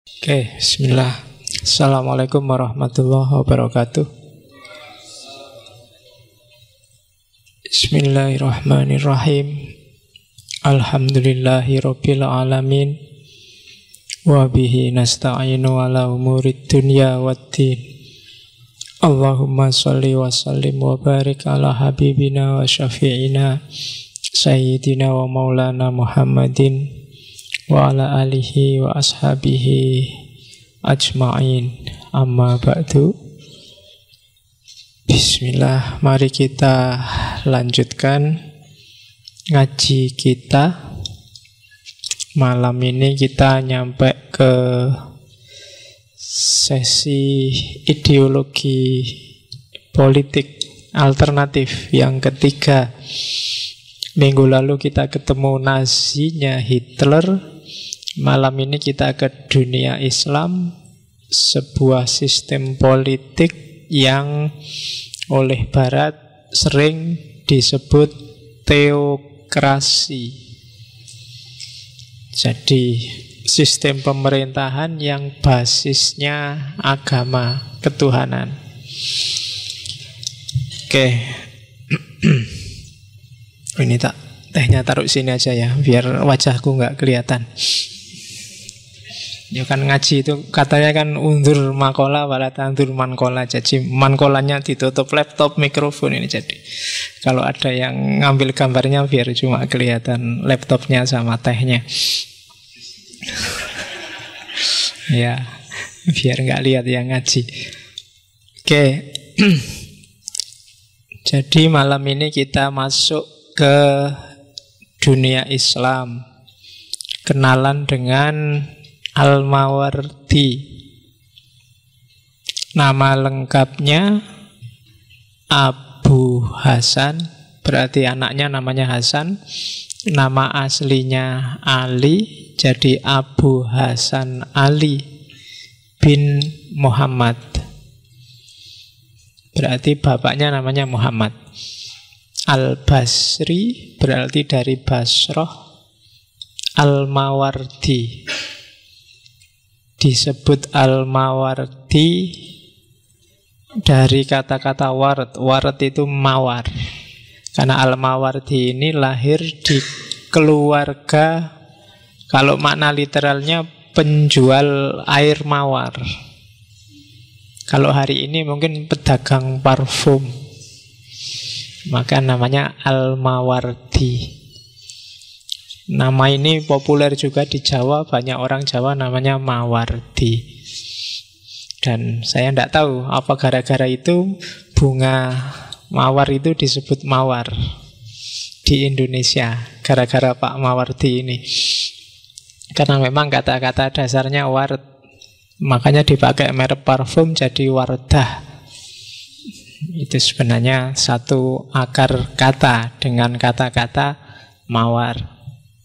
Oke, bismillah. Assalamualaikum warahmatullahi wabarakatuh. Bismillahirrahmanirrahim. Alhamdulillahi rabbil alamin. Wa bihi nasta'inu ala umurid dunya waddin. Allahumma salli wa sallim wa barik ala habibina wa syafi'ina Sayyidina wa maulana Muhammadin wa ala alihi wa ashabihi ajma'in. Amma ba'du. Bismillah, mari kita lanjutkan ngaji kita. Malam ini kita nyampe ke sesi ideologi politik alternatif yang ketiga. Minggu lalu kita ketemu Nazinya Hitler. Malam ini kita ke dunia Islam, sebuah sistem politik yang oleh Barat sering disebut teokrasi. Jadi sistem pemerintahan yang basisnya agama, ketuhanan. Oke. Ini tak tehnya taruh sini aja ya, biar wajahku nggak kelihatan. Ya kan ngaji itu katanya kan undur makola wala tandur mankola. Jadi mankolanya ditutup laptop, mikrofon ini. Jadi kalau ada yang ngambil gambarnya biar cuma kelihatan laptopnya sama tehnya. Ya, biar nggak lihat yang ngaji. Oke. Jadi malam ini kita masuk ke dunia Islam. Kenalan dengan Al-Mawardi. Nama lengkapnya Abu Hasan, berarti anaknya namanya Hasan. Nama aslinya Ali, jadi Abu Hasan Ali bin Muhammad. Berarti bapaknya namanya Muhammad. Al-Basri berarti dari Basroh. Al-Mawardi disebut Al-Mawardi dari kata-kata ward. Ward itu mawar. Karena Al-Mawardi ini lahir di keluarga, kalau makna literalnya penjual air mawar. Kalau hari ini mungkin pedagang parfum, maka namanya Al-Mawardi. Nama ini populer juga di Jawa. Banyak orang Jawa namanya Mawardi. Dan saya tidak tahu apa gara-gara itu bunga mawar itu disebut mawar di Indonesia, gara-gara Pak Mawardi ini. Karena memang kata-kata dasarnya ward, makanya dipakai merek parfum jadi Wardah. Itu sebenarnya satu akar kata dengan kata-kata mawar.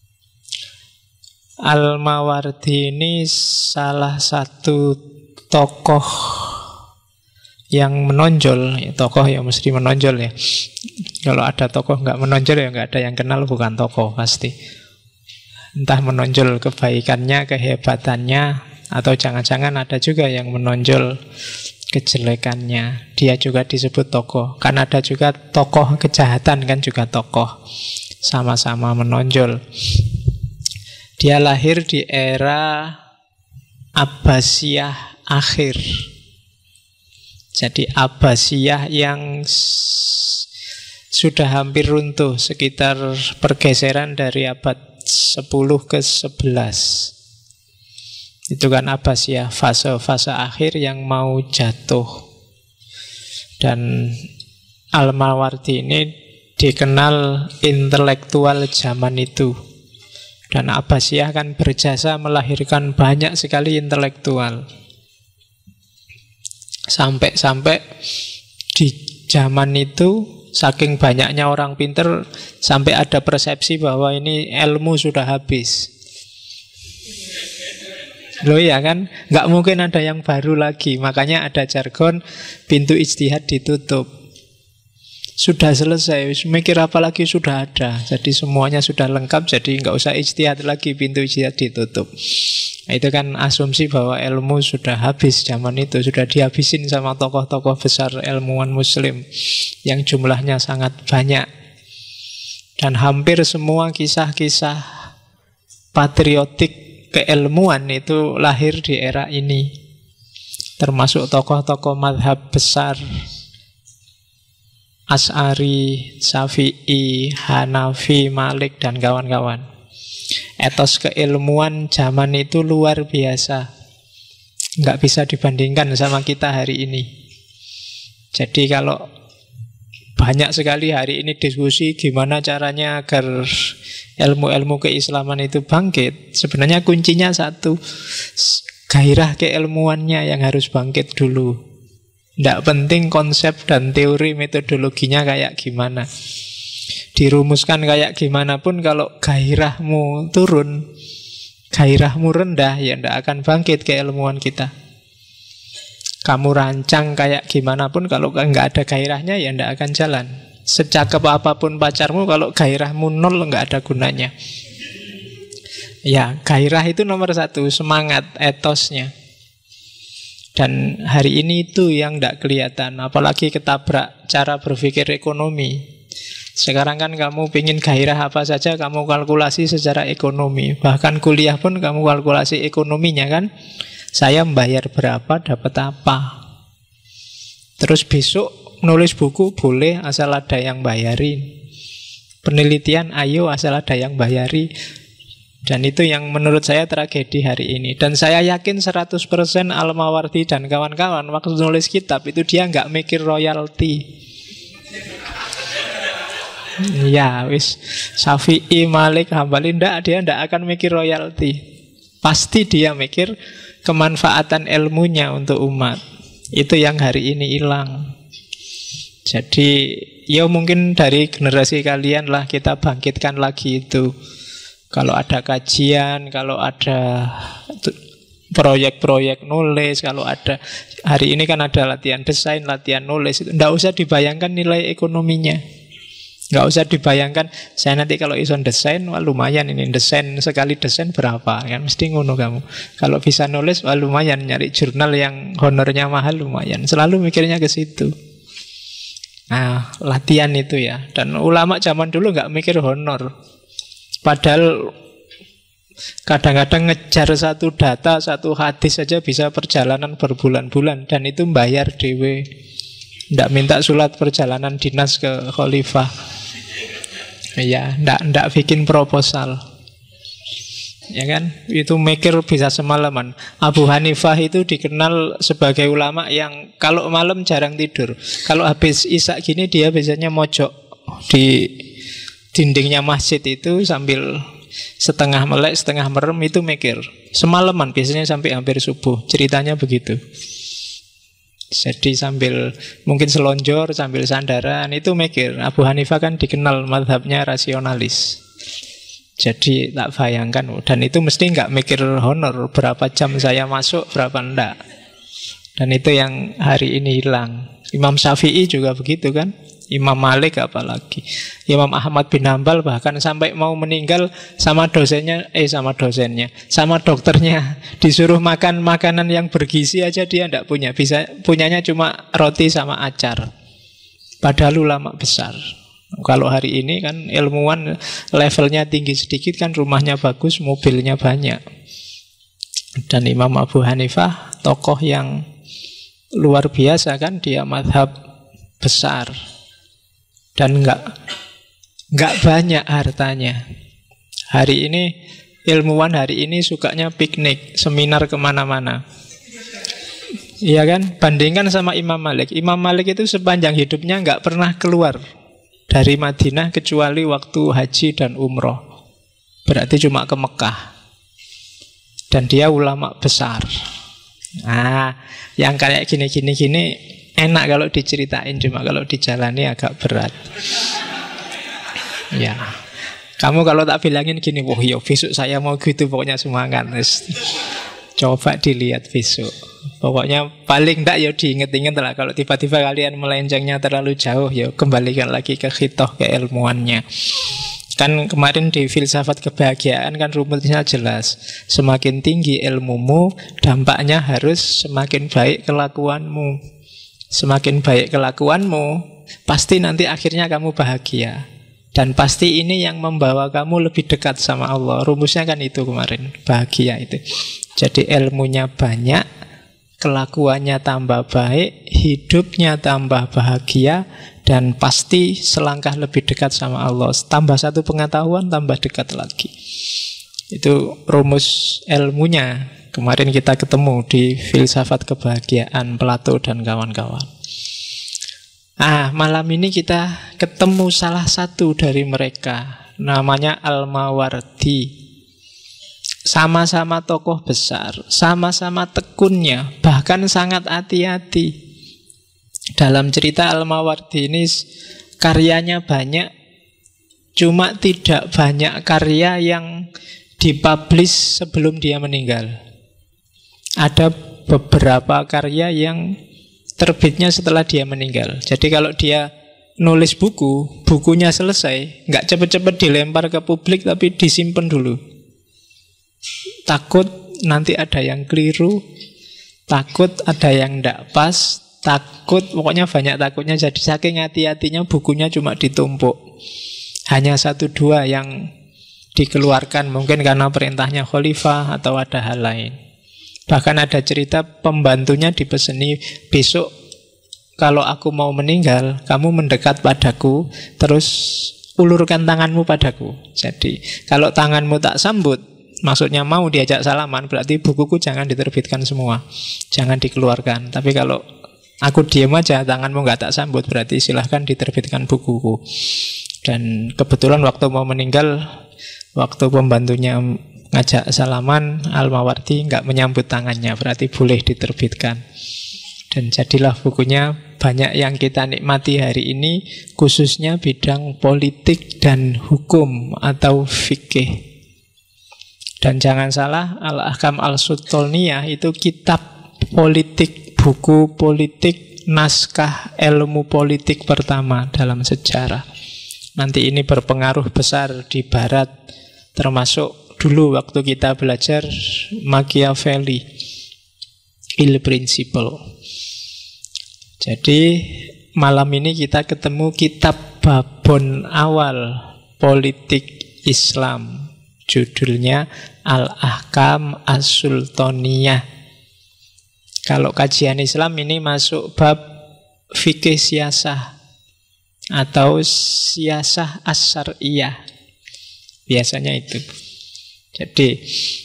Al-Mawardi ini salah satu tokoh yang menonjol. Tokoh yang mesti menonjol ya. Kalau ada tokoh nggak menonjol ya nggak ada yang kenal, bukan tokoh pasti. Entah menonjol kebaikannya, kehebatannya, atau jangan-jangan ada juga yang menonjol kejelekannya. Dia juga disebut tokoh. Kan ada juga tokoh kejahatan, kan juga tokoh. Sama-sama menonjol. Dia lahir di era Abbasiyah akhir. Jadi Abbasiyah yang sudah hampir runtuh, sekitar pergeseran dari abad 10 ke 11. Itu kan Abbasiyah, fase-fase akhir yang mau jatuh. Dan Al-Mawardi ini dikenal intelektual zaman itu. Dan Abbasiyah kan berjasa melahirkan banyak sekali intelektual. Sampai-sampai di zaman itu, saking banyaknya orang pinter, sampai ada persepsi bahwa ini ilmu sudah habis. Loh ya kan, nggak mungkin ada yang baru lagi. Makanya ada jargon pintu ijtihad ditutup. Sudah selesai, mikir apa lagi sudah ada. Jadi semuanya sudah lengkap, jadi nggak usah ijtihad lagi, pintu ijtihad ditutup. Nah, itu kan asumsi bahwa ilmu sudah habis zaman itu, sudah dihabisin sama tokoh-tokoh besar ilmuwan muslim yang jumlahnya sangat banyak. Dan hampir semua kisah-kisah patriotik keilmuan itu lahir di era ini. Termasuk tokoh-tokoh madhab besar, Asy'ari, Syafi'i, Hanafi, Malik, dan kawan-kawan. Etos keilmuan zaman itu luar biasa, nggak bisa dibandingkan sama kita hari ini. Jadi kalau banyak sekali hari ini diskusi gimana caranya agar ilmu-ilmu keislaman itu bangkit, sebenarnya kuncinya satu, gairah keilmuannya yang harus bangkit dulu. Tidak penting konsep dan teori metodologinya kayak gimana, dirumuskan kayak gimana pun, kalau gairahmu turun, gairahmu rendah, ya tidak akan bangkit keilmuan kita. Kamu rancang kayak gimana pun, kalau nggak ada gairahnya ya tidak akan jalan. Secakep apapun pacarmu, kalau gairahmu nol nggak ada gunanya. Ya, gairah itu nomor satu, semangat, etosnya. Dan hari ini itu yang tidak kelihatan, apalagi ketabrak cara berpikir ekonomi. Sekarang kan kamu pingin gairah apa saja, kamu kalkulasi secara ekonomi. Bahkan kuliah pun kamu kalkulasi ekonominya kan. Saya membayar berapa, dapat apa. Terus besok nulis buku boleh asal ada yang bayarin. Penelitian ayo asal ada yang bayari. Dan itu yang menurut saya tragedi hari ini. Dan saya yakin 100% Al-Mawardi dan kawan-kawan waktu nulis kitab itu dia nggak mikir royalti. Ya wis, Syafi'i, Malik, Hambali, dia ndak akan mikir royalti. Pasti dia mikir kemanfaatan ilmunya untuk umat. Itu yang hari ini hilang. Jadi ya mungkin dari generasi kalian lah kita bangkitkan lagi itu. Kalau ada kajian, kalau ada proyek-proyek nulis, kalau ada, hari ini kan ada latihan desain, latihan nulis, itu nggak usah dibayangkan nilai ekonominya. Nggak usah dibayangkan, saya nanti kalau ison desain, wah lumayan ini, desain sekali desain berapa, kan mesti ngono kamu. Kalau bisa nulis, wah lumayan, nyari jurnal yang honornya mahal lumayan. Selalu mikirnya ke situ. Nah, latihan itu ya. Dan ulama zaman dulu nggak mikir honor. Padahal kadang-kadang ngejar satu data, satu hadis saja bisa perjalanan berbulan-bulan. Dan itu bayar dewe. Nggak minta surat perjalanan dinas ke khalifah. Ya, nggak bikin proposal. Ya kan, itu mikir bisa semalaman. Abu Hanifah itu dikenal sebagai ulama yang kalau malam jarang tidur. Kalau habis isya gini dia biasanya mojok di dindingnya masjid itu sambil setengah melek, setengah merem itu mikir. Semalaman biasanya sampai hampir subuh. Ceritanya begitu. Jadi sambil mungkin selonjor, sambil sandaran itu mikir. Abu Hanifah kan dikenal mazhabnya rasionalis. Jadi tak bayangkan. Dan itu mesti nggak mikir honor, berapa jam saya masuk, berapa enggak. Dan itu yang hari ini hilang. Imam Syafi'i juga begitu kan. Imam Malik apalagi. Imam Ahmad bin Hambal bahkan sampai mau meninggal sama dokternya disuruh makan makanan yang bergizi aja dia tidak punya. Punyanya cuma roti sama acar. Padahal ulama besar. Kalau hari ini kan ilmuwan levelnya tinggi sedikit kan, rumahnya bagus, mobilnya banyak. Dan Imam Abu Hanifah tokoh yang luar biasa kan, dia mazhab besar. Dan nggak banyak hartanya. Hari ini ilmuwan hari ini sukanya piknik, seminar kemana-mana. Iya kan? Bandingkan sama Imam Malik. Imam Malik itu sepanjang hidupnya nggak pernah keluar dari Madinah kecuali waktu haji dan umroh. Berarti cuma ke Mekah. Dan dia ulama besar. Nah, yang kayak gini enak kalau diceritain, cuma kalau dijalani agak berat. Ya, kamu kalau tak bilangin gini, wah yo besok saya mau gitu, pokoknya semangat. Coba dilihat besok. Pokoknya paling enggak ya diinget-inget lah. Kalau tiba-tiba kalian melencengnya terlalu jauh, ya kembalikan lagi ke khitoh, keilmuannya. Kan kemarin di filsafat kebahagiaan kan rumusnya jelas. Semakin tinggi ilmumu, dampaknya harus semakin baik kelakuanmu. Semakin baik kelakuanmu, pasti nanti akhirnya kamu bahagia. Dan pasti ini yang membawa kamu lebih dekat sama Allah. Rumusnya kan itu kemarin, bahagia itu. Jadi ilmunya banyak, kelakuannya tambah baik, hidupnya tambah bahagia, dan pasti selangkah lebih dekat sama Allah. Tambah satu pengetahuan, tambah dekat lagi. Itu rumus ilmunya. Kemarin kita ketemu di filsafat kebahagiaan Plato dan kawan-kawan. Malam ini kita ketemu salah satu dari mereka. Namanya Al-Mawardi. Sama-sama tokoh besar, sama-sama tekunnya, bahkan sangat hati-hati. Dalam cerita Al-Mawardi ini karyanya banyak, cuma tidak banyak karya yang dipublish sebelum dia meninggal. Ada beberapa karya yang terbitnya setelah dia meninggal. Jadi kalau dia nulis buku, bukunya selesai, nggak cepet-cepet dilempar ke publik, tapi disimpan dulu. Takut nanti ada yang keliru, takut ada yang tidak pas, takut, pokoknya banyak takutnya. Jadi saking hati-hatinya bukunya cuma ditumpuk. Hanya 1-2 yang dikeluarkan, mungkin karena perintahnya khalifah atau ada hal lain. Bahkan ada cerita pembantunya dipeseni, besok kalau aku mau meninggal, kamu mendekat padaku, terus ulurkan tanganmu padaku. Jadi kalau tanganmu tak sambut, maksudnya mau diajak salaman, berarti bukuku jangan diterbitkan semua, jangan dikeluarkan. Tapi kalau aku diam aja, tanganmu nggak tak sambut, berarti silahkan diterbitkan bukuku. Dan kebetulan waktu mau meninggal, waktu pembantunya ngajak salaman, Al-Mawardi nggak menyambut tangannya, berarti boleh diterbitkan. Dan jadilah bukunya banyak yang kita nikmati hari ini, khususnya bidang politik dan hukum atau fikih. Dan jangan salah, Al-Ahkam Al-Sultaniyah itu kitab politik, buku politik, naskah ilmu politik pertama dalam sejarah. Nanti ini berpengaruh besar di Barat, termasuk dulu waktu kita belajar Machiavelli, Il Principle. Jadi malam ini kita ketemu kitab babon awal politik Islam. Judulnya Al-Ahkam As-Sultaniyah. Kalau kajian Islam ini masuk bab fikih siyasah atau siyasah as-syar'iyah. Biasanya itu. Jadi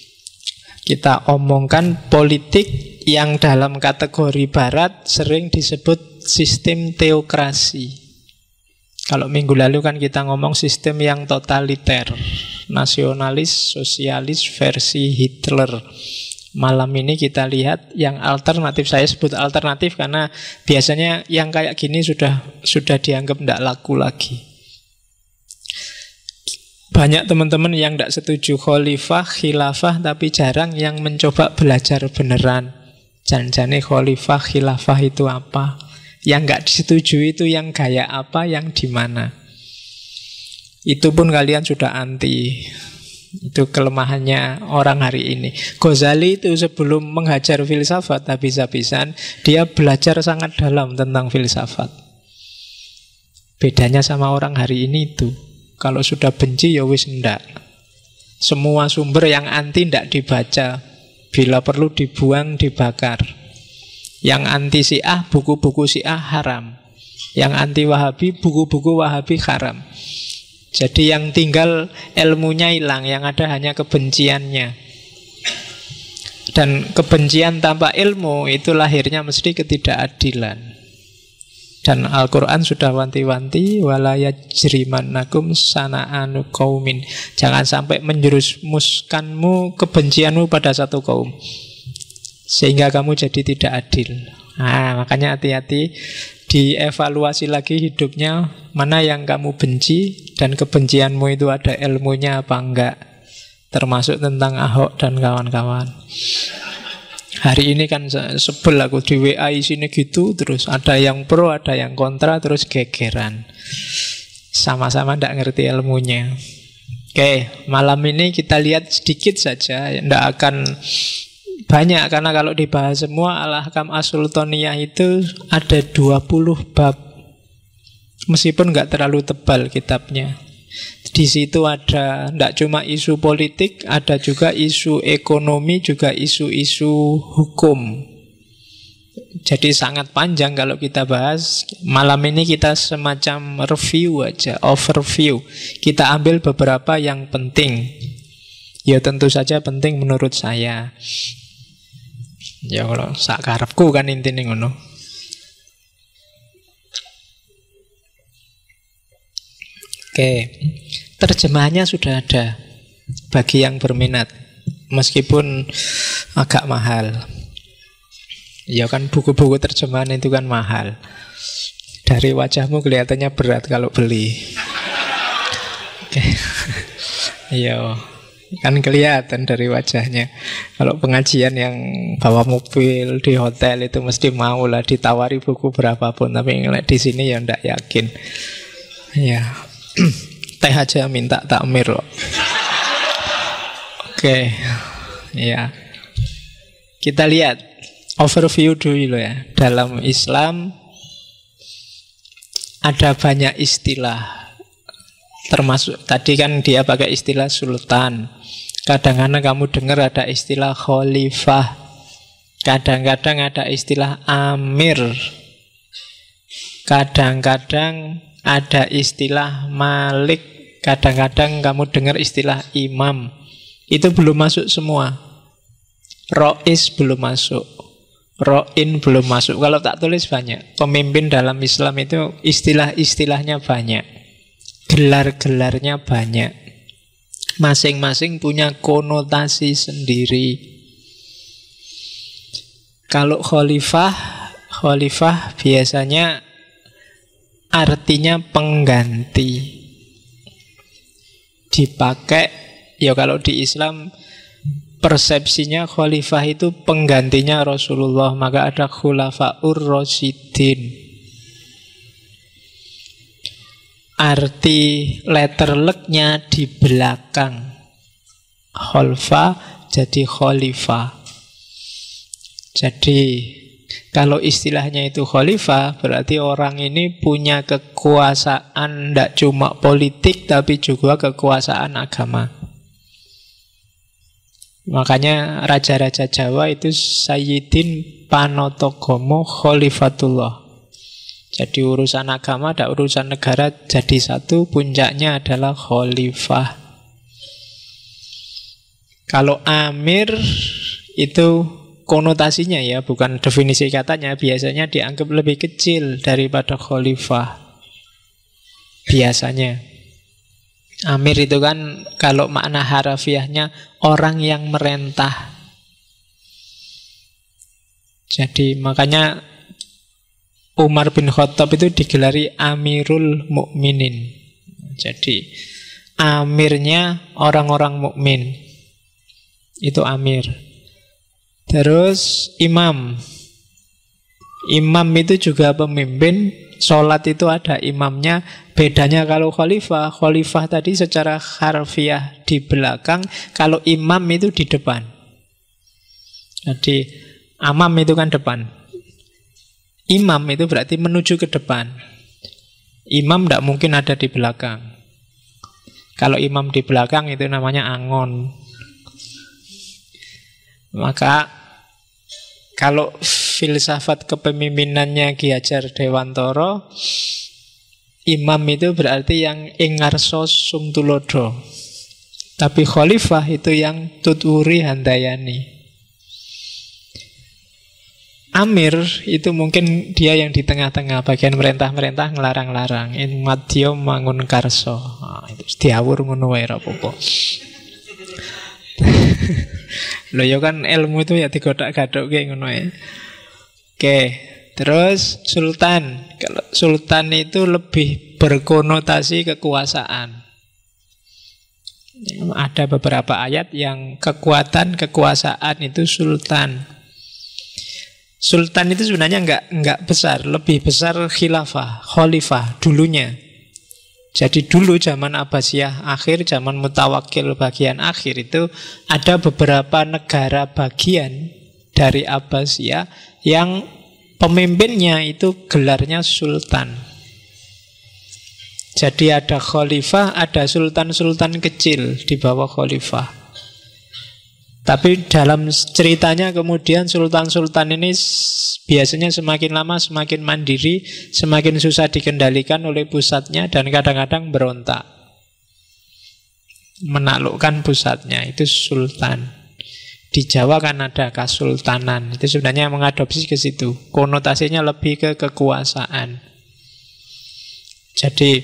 kita omongkan politik yang dalam kategori barat sering disebut sistem teokrasi. Kalau minggu lalu kan kita ngomong sistem yang totaliter, nasionalis, sosialis versi Hitler. Malam ini kita lihat yang alternatif. Saya sebut alternatif karena biasanya yang kayak gini sudah dianggap tidak laku lagi. Banyak teman-teman yang tidak setuju khalifah, khilafah, tapi jarang yang mencoba belajar beneran. Jangan-jangan khalifah, khilafah itu apa? Yang nggak disetujui itu yang gaya apa, yang di mana? Itu pun kalian sudah anti. Itu kelemahannya orang hari ini. Ghazali itu sebelum menghajar filsafat habis-habisan, dia belajar sangat dalam tentang filsafat. Bedanya sama orang hari ini itu, kalau sudah benci ya wis ndak. Semua sumber yang anti ndak dibaca, bila perlu dibuang, dibakar. Yang anti Syiah, buku-buku Syiah haram. Yang anti Wahabi, buku-buku Wahabi haram. Jadi yang tinggal ilmunya hilang, yang ada hanya kebenciannya. Dan kebencian tanpa ilmu itu lahirnya mesti ketidakadilan. Dan Al-Quran sudah wanti-wanti, wala yajrimannakum sana'anu qaumin. Jangan sampai menjerumuskanmu kebencianmu pada satu kaum, sehingga kamu jadi tidak adil. Makanya hati-hati, dievaluasi lagi hidupnya, mana yang kamu benci, dan kebencianmu itu ada ilmunya apa enggak, termasuk tentang Ahok dan kawan-kawan. Hari ini kan sebel aku di WA isinya gitu, terus ada yang pro, ada yang kontra, terus gegeran. Sama-sama tidak ngerti ilmunya. Oke, malam ini kita lihat sedikit saja, tidak akan banyak, karena kalau dibahas semua Al-Ahkam As-Sultaniyah itu ada 20 bab. Meskipun nggak terlalu tebal kitabnya. Di situ ada tidak cuma isu politik, ada juga isu ekonomi, juga isu-isu hukum. Jadi sangat panjang kalau kita bahas. Malam ini kita semacam review aja, overview. Kita ambil beberapa yang penting. Ya tentu saja penting menurut saya. Ya kalau sak karepku kan intine ngono. Oke, terjemahannya sudah ada bagi yang berminat, meskipun agak mahal. Ya kan buku-buku terjemahan itu kan mahal. Dari wajahmu kelihatannya berat kalau beli. Oke. Iya, kan kelihatan dari wajahnya. Kalau pengajian yang bawa mobil di hotel itu mesti mau lah ditawari buku berapapun, tapi di sini ya ndak yakin. Ya. Teh aja minta takmir loh. Oke. Ya. Kita lihat overview dulu ya. Dalam Islam ada banyak istilah. Termasuk tadi kan dia pakai istilah sultan. Kadang-kadang kamu dengar ada istilah khalifah. Kadang-kadang ada istilah amir. Kadang-kadang ada istilah malik. Kadang-kadang kamu dengar istilah imam. Itu belum masuk semua. Rois belum masuk. Ro'in belum masuk. Kalau tak tulis banyak. Pemimpin dalam Islam itu istilah-istilahnya banyak. Gelar-gelarnya banyak. Masing-masing punya konotasi sendiri. Kalau khalifah biasanya artinya pengganti. Dipakai, ya kalau di Islam persepsinya khalifah itu penggantinya Rasulullah, maka ada khulafaur rasyidin. Arti letter luck-nya di belakang. Khalfa jadi khalifah. Jadi kalau istilahnya itu khalifah, berarti orang ini punya kekuasaan tidak cuma politik, tapi juga kekuasaan agama. Makanya raja-raja Jawa itu Sayyidin Panotogomo Khalifatullah. Jadi urusan agama dan urusan negara jadi satu, puncaknya adalah khalifah. Kalau amir itu konotasinya ya, bukan definisi katanya, biasanya dianggap lebih kecil daripada khalifah. Biasanya amir itu kan kalau makna harafiahnya orang yang merentah. Jadi makanya Umar bin Khattab itu digelari Amirul Mukminin. Jadi amirnya orang-orang mukmin. Itu amir. Terus imam. Imam itu juga pemimpin. Sholat itu ada imamnya. Bedanya kalau khalifah, khalifah tadi secara harfiah di belakang, kalau imam itu di depan. Jadi amam itu kan depan. Imam itu berarti menuju ke depan. Imam tidak mungkin ada di belakang. Kalau imam di belakang itu namanya angon. Maka kalau filsafat kepemimpinannya Ki Hajar Dewantara, imam itu berarti yang ingarso sumtulodo. Tapi khalifah itu yang tuturi handayani. Amir itu mungkin dia yang di tengah-tengah, bagian merentah-merentah ngelarang-larang. In madya mangun karso. Itu diawur ngono wae ra apa-apa. Loh ya kan ilmu itu ya digodak-gadok kayak ngono ya. Oke, terus sultan. Kalau sultan itu lebih berkonotasi kekuasaan. Ada beberapa ayat yang kekuatan kekuasaan itu sultan. Sultan itu sebenarnya nggak besar, lebih besar khilafah, khalifah dulunya. Jadi dulu zaman Abbasiyah akhir, zaman Mutawakkil bagian akhir itu ada beberapa negara bagian dari Abbasiyah yang pemimpinnya itu gelarnya sultan. Jadi ada khalifah, ada sultan-sultan kecil di bawah khalifah. Tapi dalam ceritanya kemudian sultan-sultan ini biasanya semakin lama semakin mandiri, semakin susah dikendalikan oleh pusatnya dan kadang-kadang berontak. Menaklukkan pusatnya, itu sultan. Di Jawa kan ada kasultanan, itu sebenarnya mengadopsi ke situ. Konotasinya lebih ke kekuasaan. Jadi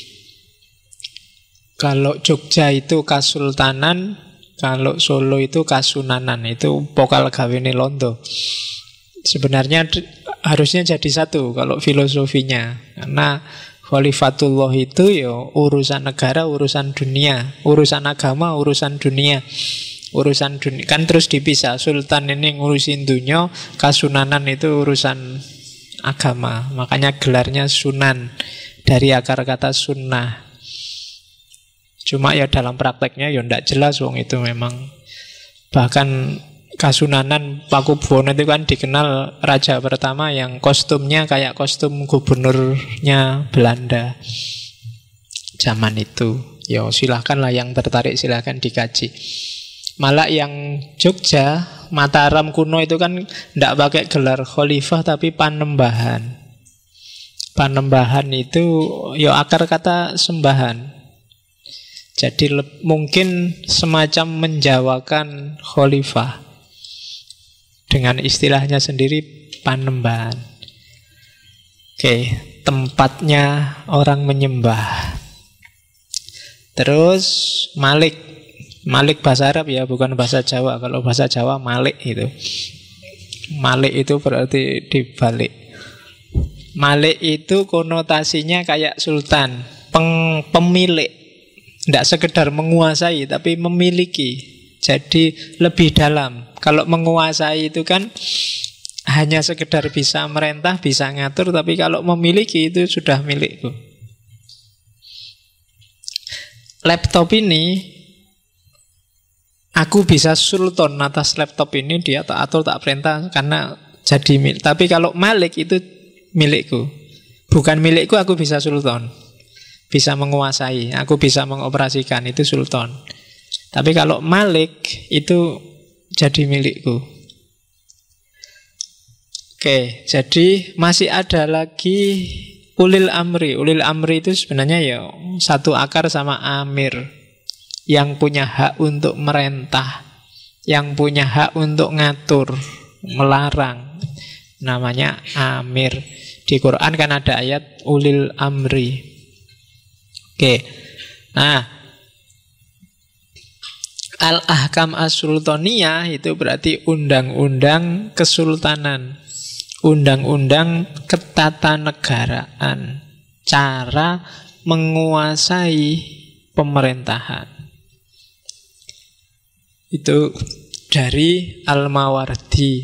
kalau Jogja itu kasultanan, kalau Solo itu kasunanan, itu vokal gawene londo. Sebenarnya harusnya jadi satu kalau filosofinya. Karena Khalifatullah itu ya urusan negara, urusan dunia, urusan agama, urusan dunia. Urusan dunia kan terus dipisah. Sultan ini ngurusin dunia, kasunanan itu urusan agama. Makanya gelarnya sunan, dari akar kata sunnah. Cuma ya dalam prakteknya ya ndak jelas wong itu memang. Bahkan Kasunanan Pakubuwono itu kan dikenal raja pertama yang kostumnya kayak kostum gubernurnya Belanda zaman itu. Ya silahkan lah yang tertarik silahkan dikaji. Malah yang Jogja, Mataram kuno itu kan ndak pakai gelar khalifah tapi panembahan. Panembahan itu ya akar kata sembahan. Jadi mungkin semacam menjawakan khalifah dengan istilahnya sendiri panembahan. Oke, tempatnya orang menyembah. Terus Malik. Malik bahasa Arab ya, bukan bahasa Jawa. Kalau bahasa Jawa Malik itu. Malik itu berarti dibalik. Malik itu konotasinya kayak sultan, pemilik. Tidak sekedar menguasai, tapi memiliki. Jadi lebih dalam. Kalau menguasai itu kan hanya sekedar bisa merentah, bisa ngatur. Tapi kalau memiliki itu sudah milikku. Laptop ini, aku bisa sultan atas laptop ini. Dia tak atur, tak perintah, karena jadi milik. Tapi kalau Malik itu milikku. Bukan milikku, aku bisa sultan. Bisa menguasai, aku bisa mengoperasikan, itu sultan. Tapi kalau Malik itu jadi milikku. Oke, jadi masih ada lagi ulil amri. Ulil amri itu sebenarnya ya satu akar sama amir, yang punya hak untuk merentah, yang punya hak untuk ngatur, melarang. Namanya amir. Di Quran kan ada ayat ulil amri. Oke, nah al-ahkam as-sultaniyah itu berarti undang-undang kesultanan, undang-undang ketatanegaraan, cara menguasai pemerintahan. Itu dari Al-Mawardi.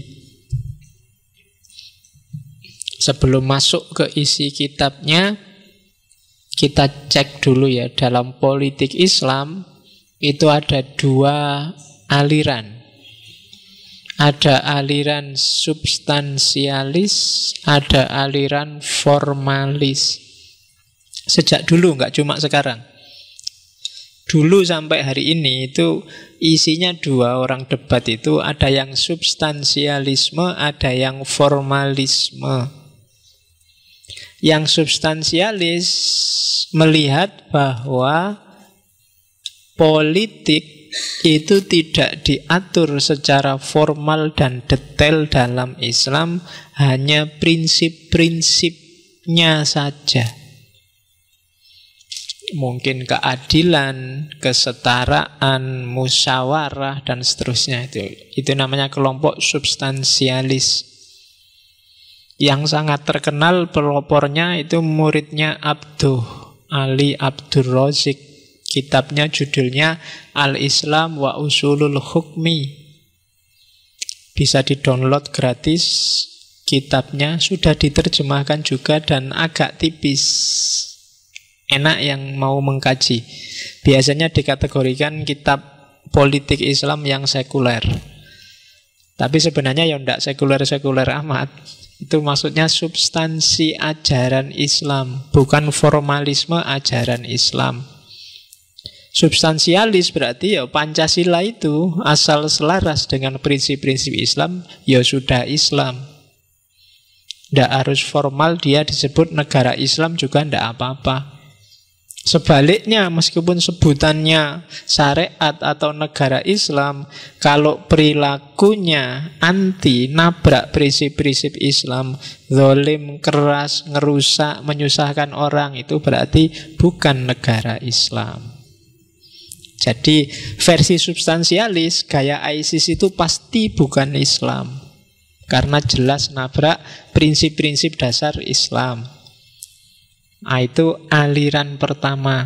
Sebelum masuk ke isi kitabnya, kita cek dulu ya, dalam politik Islam itu ada dua aliran. Ada aliran substansialis, ada aliran formalis. Sejak dulu, nggak cuma sekarang. Dulu sampai hari ini itu isinya dua orang debat itu, ada yang substansialisme, ada yang formalisme. Yang substansialis melihat bahwa politik itu tidak diatur secara formal dan detail dalam Islam, hanya prinsip-prinsipnya saja. Mungkin keadilan, kesetaraan, musyawarah, dan seterusnya. Itu namanya kelompok substansialis. Yang sangat terkenal pelopornya itu muridnya Abduh Ali Abdur Razik. Kitabnya judulnya Al-Islam wa Usulul Hukmi. Bisa di-download gratis kitabnya sudah diterjemahkan juga dan agak tipis. Enak yang mau mengkaji. Biasanya dikategorikan kitab politik Islam yang sekuler. Tapi sebenarnya ya tidak sekuler-sekuler amat. Itu maksudnya substansi ajaran Islam, bukan formalisme ajaran Islam. Substansialis berarti ya Pancasila itu asal selaras dengan prinsip-prinsip Islam, ya sudah Islam. Tidak harus formal dia disebut negara Islam juga tidak apa-apa. Sebaliknya, meskipun sebutannya syariat atau negara Islam, kalau perilakunya anti, nabrak prinsip-prinsip Islam, zalim, keras, ngerusak, menyusahkan orang, itu berarti bukan negara Islam. Jadi versi substansialis, gaya ISIS itu pasti bukan Islam, karena jelas nabrak prinsip-prinsip dasar Islam. Itu aliran pertama.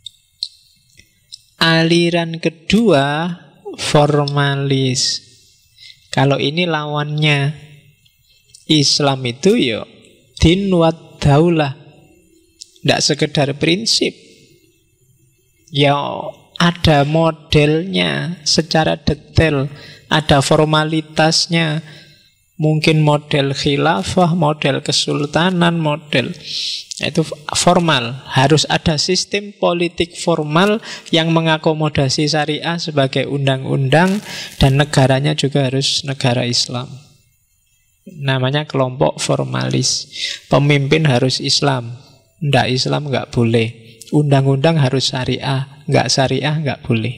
Aliran kedua, formalis. Kalau ini lawannya. Islam itu ya din wa daulah. Tidak sekedar prinsip. Ya ada modelnya secara detail. Ada formalitasnya. Mungkin model khilafah, model kesultanan, model itu formal. Harus ada sistem politik formal yang mengakomodasi syariah sebagai undang-undang, dan negaranya juga harus negara Islam. Namanya kelompok formalis. Pemimpin harus Islam. Nggak Islam nggak boleh. Undang-undang harus syariah. Nggak syariah nggak boleh.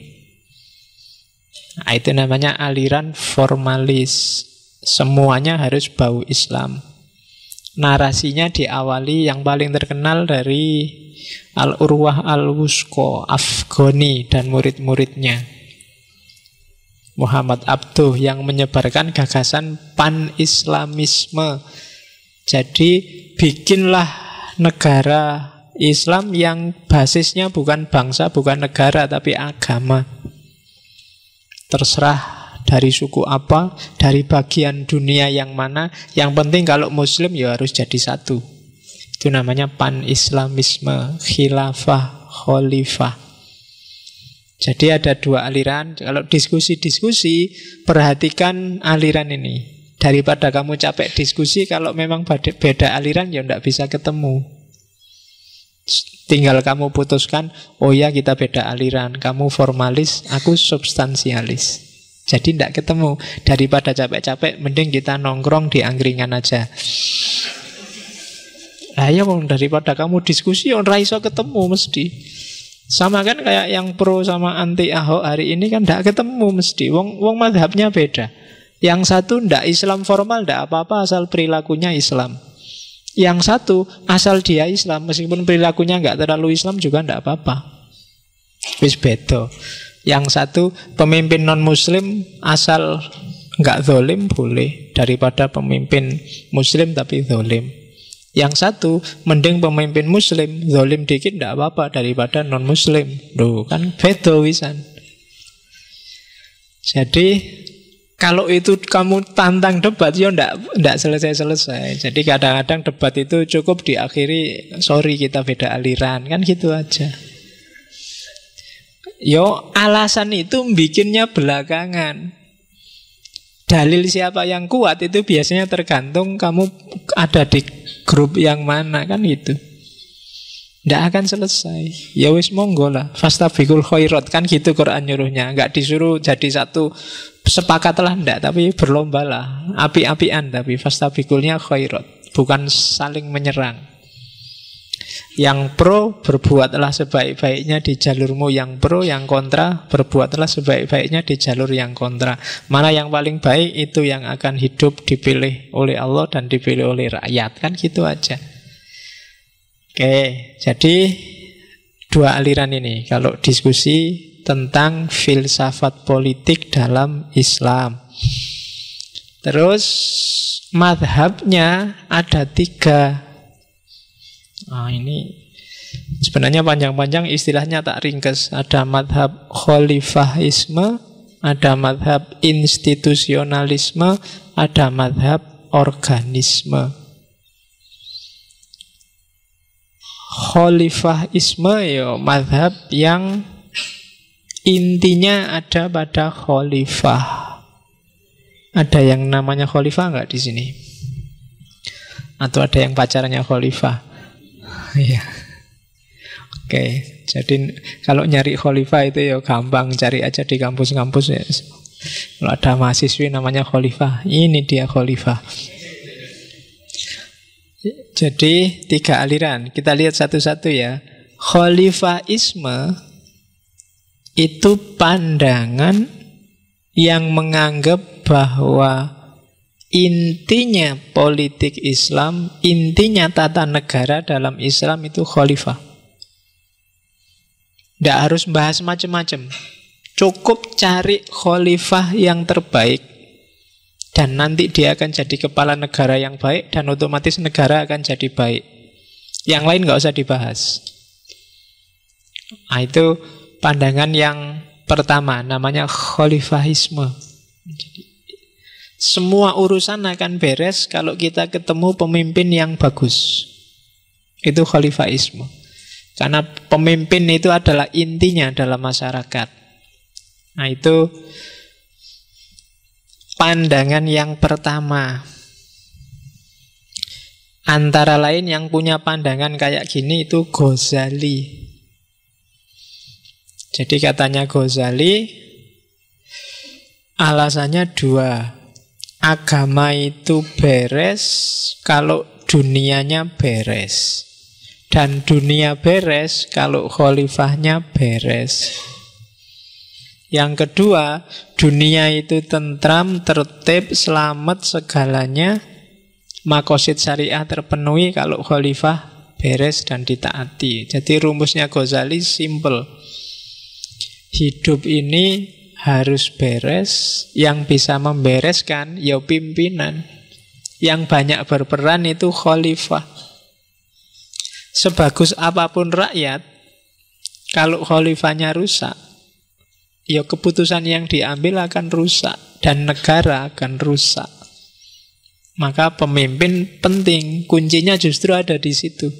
Itu namanya aliran formalis. Semuanya harus bau Islam. Narasinya diawali yang paling terkenal dari Al-Urwah Al-Wusqa Afghani dan murid-muridnya, Muhammad Abduh, yang menyebarkan gagasan pan-islamisme. Jadi bikinlah negara Islam yang basisnya bukan bangsa, bukan negara, tapi agama. Terserah dari suku apa, dari bagian dunia yang mana, yang penting kalau Muslim ya harus jadi satu. Itu namanya pan-islamisme, khilafah, khalifah. Jadi ada dua aliran. Kalau diskusi-diskusi, perhatikan aliran ini. Daripada kamu capek diskusi, kalau memang beda aliran ya tidak bisa ketemu. Tinggal kamu putuskan, oh ya kita beda aliran, kamu formalis, aku substansialis. Jadi tidak ketemu. Daripada capek-capek, mending kita nongkrong di angkringan aja. Nah ya, daripada kamu diskusi, ora iso ketemu mesti. Sama kan kayak yang pro sama anti Ahok hari ini kan tidak ketemu mesti. Wong madhabnya beda. Yang satu tidak Islam formal, tidak apa-apa asal perilakunya Islam. Yang satu asal dia Islam, meskipun perilakunya nggak terlalu Islam juga tidak apa-apa. Wis beda. Yang satu pemimpin non-muslim asal nggak zalim boleh, daripada pemimpin muslim tapi zalim. Yang satu mending pemimpin muslim zalim dikit nggak apa-apa daripada non-muslim. Duh, kan beda wisan. Jadi kalau itu kamu tantang debat ya ndak selesai-selesai. Jadi kadang-kadang debat itu cukup diakhiri, sorry kita beda aliran, kan gitu aja. Yo, alasan itu bikinnya belakangan. Dalil siapa yang kuat itu biasanya tergantung kamu ada di grup yang mana, kan gitu. Tidak akan selesai. Ya wis monggo lah, fastabiqul khairat, kan gitu Quran nyuruhnya. Enggak disuruh jadi satu, sepakatlah enggak, tapi berlomba lah, api-apian, tapi fastabiqulnya khairat, bukan saling menyerang. Yang pro berbuatlah sebaik-baiknya di jalurmu yang pro, yang kontra berbuatlah sebaik-baiknya di jalur yang kontra. Mana yang paling baik itu yang akan hidup dipilih oleh Allah dan dipilih oleh rakyat, kan gitu aja. Oke, jadi dua aliran ini kalau diskusi tentang filsafat politik dalam Islam. Terus madhabnya ada 3. Ini sebenarnya panjang-panjang, istilahnya tak ringkes. Ada madhab khalifahisme, ada madhab institusionalisme, ada madhab organisme. Khalifahisme ya mazhab yang intinya ada pada khalifah. Ada yang namanya khalifah nggak di sini? Atau ada yang pacarnya khalifah? Iya. Oke, jadi kalau nyari khalifah itu ya gampang, cari aja di kampus-kampus ya. Kalau ada mahasiswi namanya khalifah, ini dia khalifah. Jadi 3 aliran, kita lihat satu-satu ya. Khalifahisme itu pandangan yang menganggap bahwa intinya politik Islam, intinya tata negara dalam Islam itu khalifah. Tidak harus bahas macam-macam. Cukup cari khalifah yang terbaik, dan nanti dia akan jadi kepala negara yang baik, dan otomatis negara akan jadi baik. Yang lain nggak usah dibahas. Nah, itu pandangan yang pertama, namanya khalifahisme. Semua urusan akan beres kalau kita ketemu pemimpin yang bagus. Itu khalifahisme. Karena pemimpin itu adalah intinya dalam masyarakat. Nah, itu pandangan yang pertama. Antara lain yang punya pandangan kayak gini itu Ghazali. Jadi katanya Ghazali, alasannya 2. Agama itu beres kalau dunianya beres, dan dunia beres kalau khalifahnya beres. Yang kedua, dunia itu tentram, tertib, selamat segalanya, maqasid syariah terpenuhi kalau khalifah beres dan ditaati. Jadi rumusnya Ghazali simple. Hidup ini harus beres, yang bisa membereskan ya pimpinan. Yang banyak berperan itu khalifah. Sebagus apapun rakyat, kalau khalifahnya rusak, ya keputusan yang diambil akan rusak dan negara akan rusak. Maka pemimpin penting, kuncinya justru ada di situ.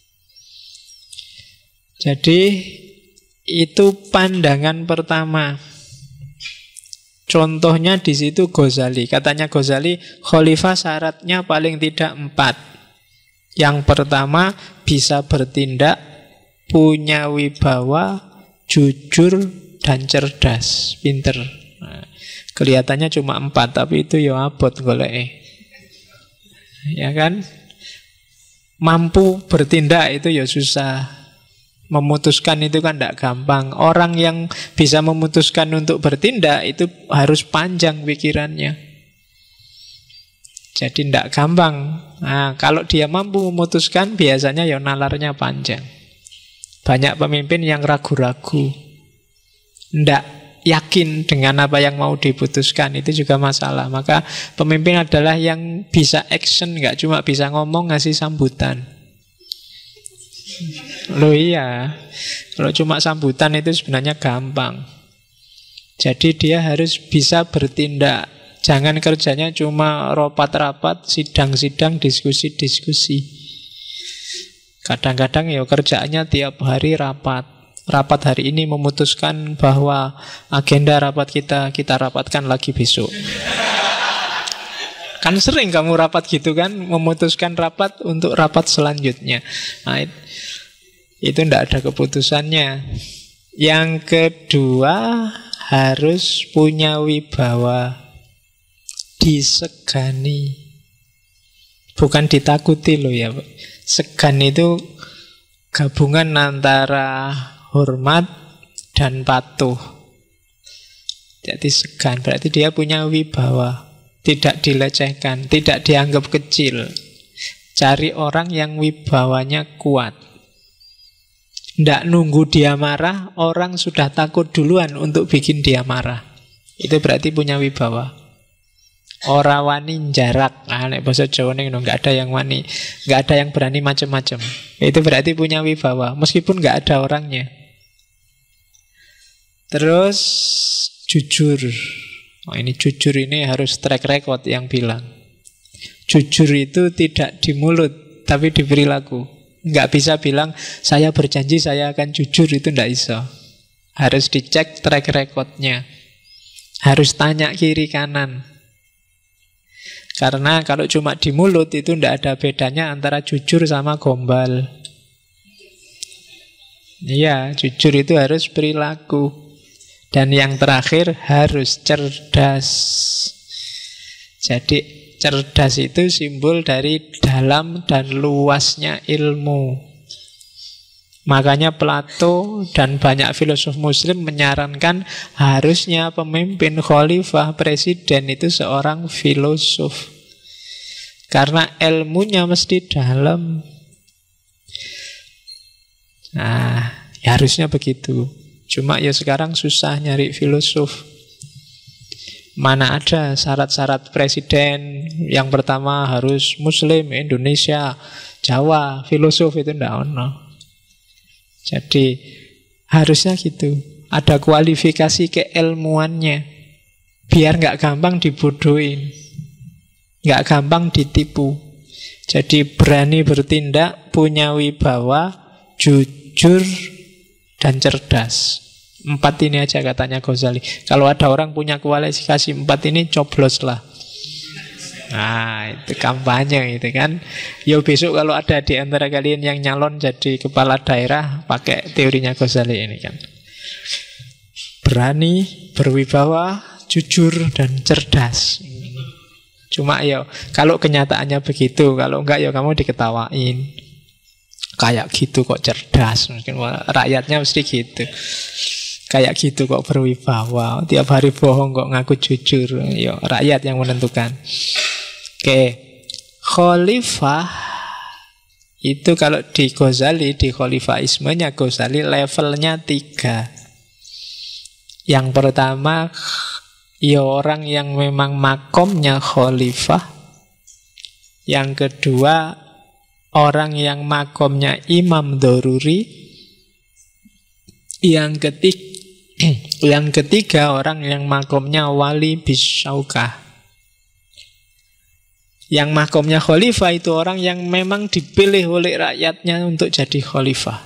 Jadi itu pandangan pertama. Contohnya di situ Ghazali. Katanya Ghazali, khalifah syaratnya paling tidak 4. Yang pertama, bisa bertindak, punya wibawa, jujur, dan cerdas, pinter. Nah, kelihatannya cuma 4, tapi itu ya abot golek. Ya kan? Mampu bertindak itu ya susah. Memutuskan itu kan tidak gampang. Orang yang bisa memutuskan untuk bertindak itu harus panjang pikirannya. Jadi tidak gampang. Nah, kalau dia mampu memutuskan, biasanya ya nalarnya panjang. Banyak pemimpin yang ragu-ragu, tidak yakin dengan apa yang mau diputuskan. Itu juga masalah. Maka pemimpin adalah yang bisa action, nggak cuma bisa ngomong, ngasih sambutan. Loh iya, kalau cuma sambutan itu sebenarnya gampang. Jadi dia harus bisa bertindak. Jangan kerjanya cuma rapat-rapat, sidang-sidang, diskusi-diskusi. Kadang-kadang ya kerjaannya tiap hari rapat. Rapat hari ini memutuskan bahwa agenda rapat kita rapatkan lagi besok. Kan sering kamu rapat gitu kan, memutuskan rapat untuk rapat selanjutnya. Nah, itu tidak ada keputusannya. Yang kedua, harus punya wibawa, disegani, bukan ditakuti loh ya. Segan itu gabungan antara hormat dan patuh. Jadi segan berarti dia punya wibawa, tidak dilecehkan, tidak dianggap kecil. Cari orang yang wibawanya kuat. Tidak nunggu dia marah, orang sudah takut duluan untuk bikin dia marah. Itu berarti punya wibawa. Ora wani jarak. Nah, nek basa Jawa ning enggak ada yang wani, enggak ada yang berani macam-macam. Itu berarti punya wibawa, meskipun enggak ada orangnya. Terus jujur. Oh, ini jujur ini harus track record yang bilang. Jujur itu tidak di mulut, tapi di perilaku. Nggak bisa bilang, saya berjanji saya akan jujur, itu nggak bisa. Harus dicek track recordnya. Harus tanya kiri kanan. Karena kalau cuma di mulut itu nggak ada bedanya antara jujur sama gombal. Iya, jujur itu harus perilaku. Dan yang terakhir harus cerdas. Jadi cerdas itu simbol dari dalam dan luasnya ilmu. Makanya Plato dan banyak filosof muslim menyarankan harusnya pemimpin, khalifah, presiden itu seorang filosof. Karena ilmunya mesti dalam. Nah, ya harusnya begitu. Cuma ya sekarang susah nyari filosof. Mana ada syarat-syarat presiden. Yang pertama harus Muslim, Indonesia, Jawa, filosof itu ndak ono. Jadi harusnya gitu. Ada kualifikasi keilmuannya. Biar nggak gampang dibodohin, nggak gampang ditipu. Jadi berani bertindak, punya wibawa, jujur, dan cerdas. 4 ini aja katanya Ghazali. Kalau ada orang punya kualifikasi 4 ini, coblos lah. Nah, itu kampanye itu kan. Yo besok kalau ada di antara kalian yang nyalon jadi kepala daerah, pakai teorinya Ghazali ini kan. Berani, berwibawa, jujur, dan cerdas. Cuma yo kalau kenyataannya begitu, kalau enggak ya kamu diketawain. Kayak gitu kok cerdas, mungkin rakyatnya mesti gitu. Kayak gitu kok berwibawa, tiap hari bohong kok ngaku jujur. Yo, rakyat yang menentukan. Oke, khalifah itu kalau di Ghazali, di khalifaismenya Ghazali levelnya 3. Yang pertama, ya orang yang memang makomnya khalifah. Yang kedua, orang yang makomnya imam doruri. Yang ketiga orang yang makomnya wali bisyaukah. Yang makomnya khalifah itu orang yang memang dipilih oleh rakyatnya untuk jadi khalifah.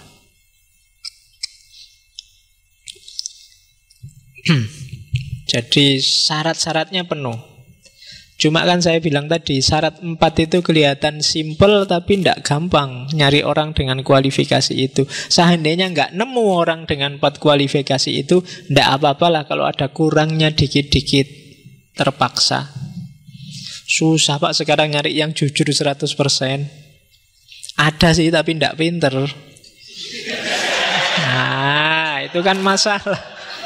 Jadi syarat-syaratnya penuh. Cuma kan saya bilang tadi, syarat 4 itu kelihatan simpel tapi tidak gampang nyari orang dengan kualifikasi itu. Seandainya nggak nemu orang dengan 4 kualifikasi itu, tidak apa-apalah kalau ada kurangnya dikit-dikit, terpaksa. Susah Pak sekarang nyari yang jujur 100%. Ada sih tapi tidak pinter. Nah, itu kan masalah.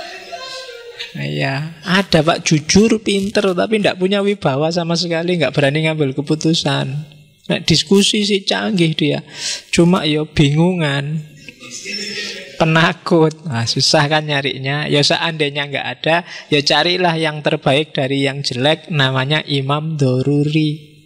Iya, ada Pak jujur, pinter, tapi tidak punya wibawa sama sekali, nggak berani ngambil keputusan. Nah, diskusi sih canggih dia, cuma ya bingungan, penakut. Nah, susah kan nyarinya. Ya seandainya nggak ada, ya carilah yang terbaik dari yang jelek, namanya imam doruri.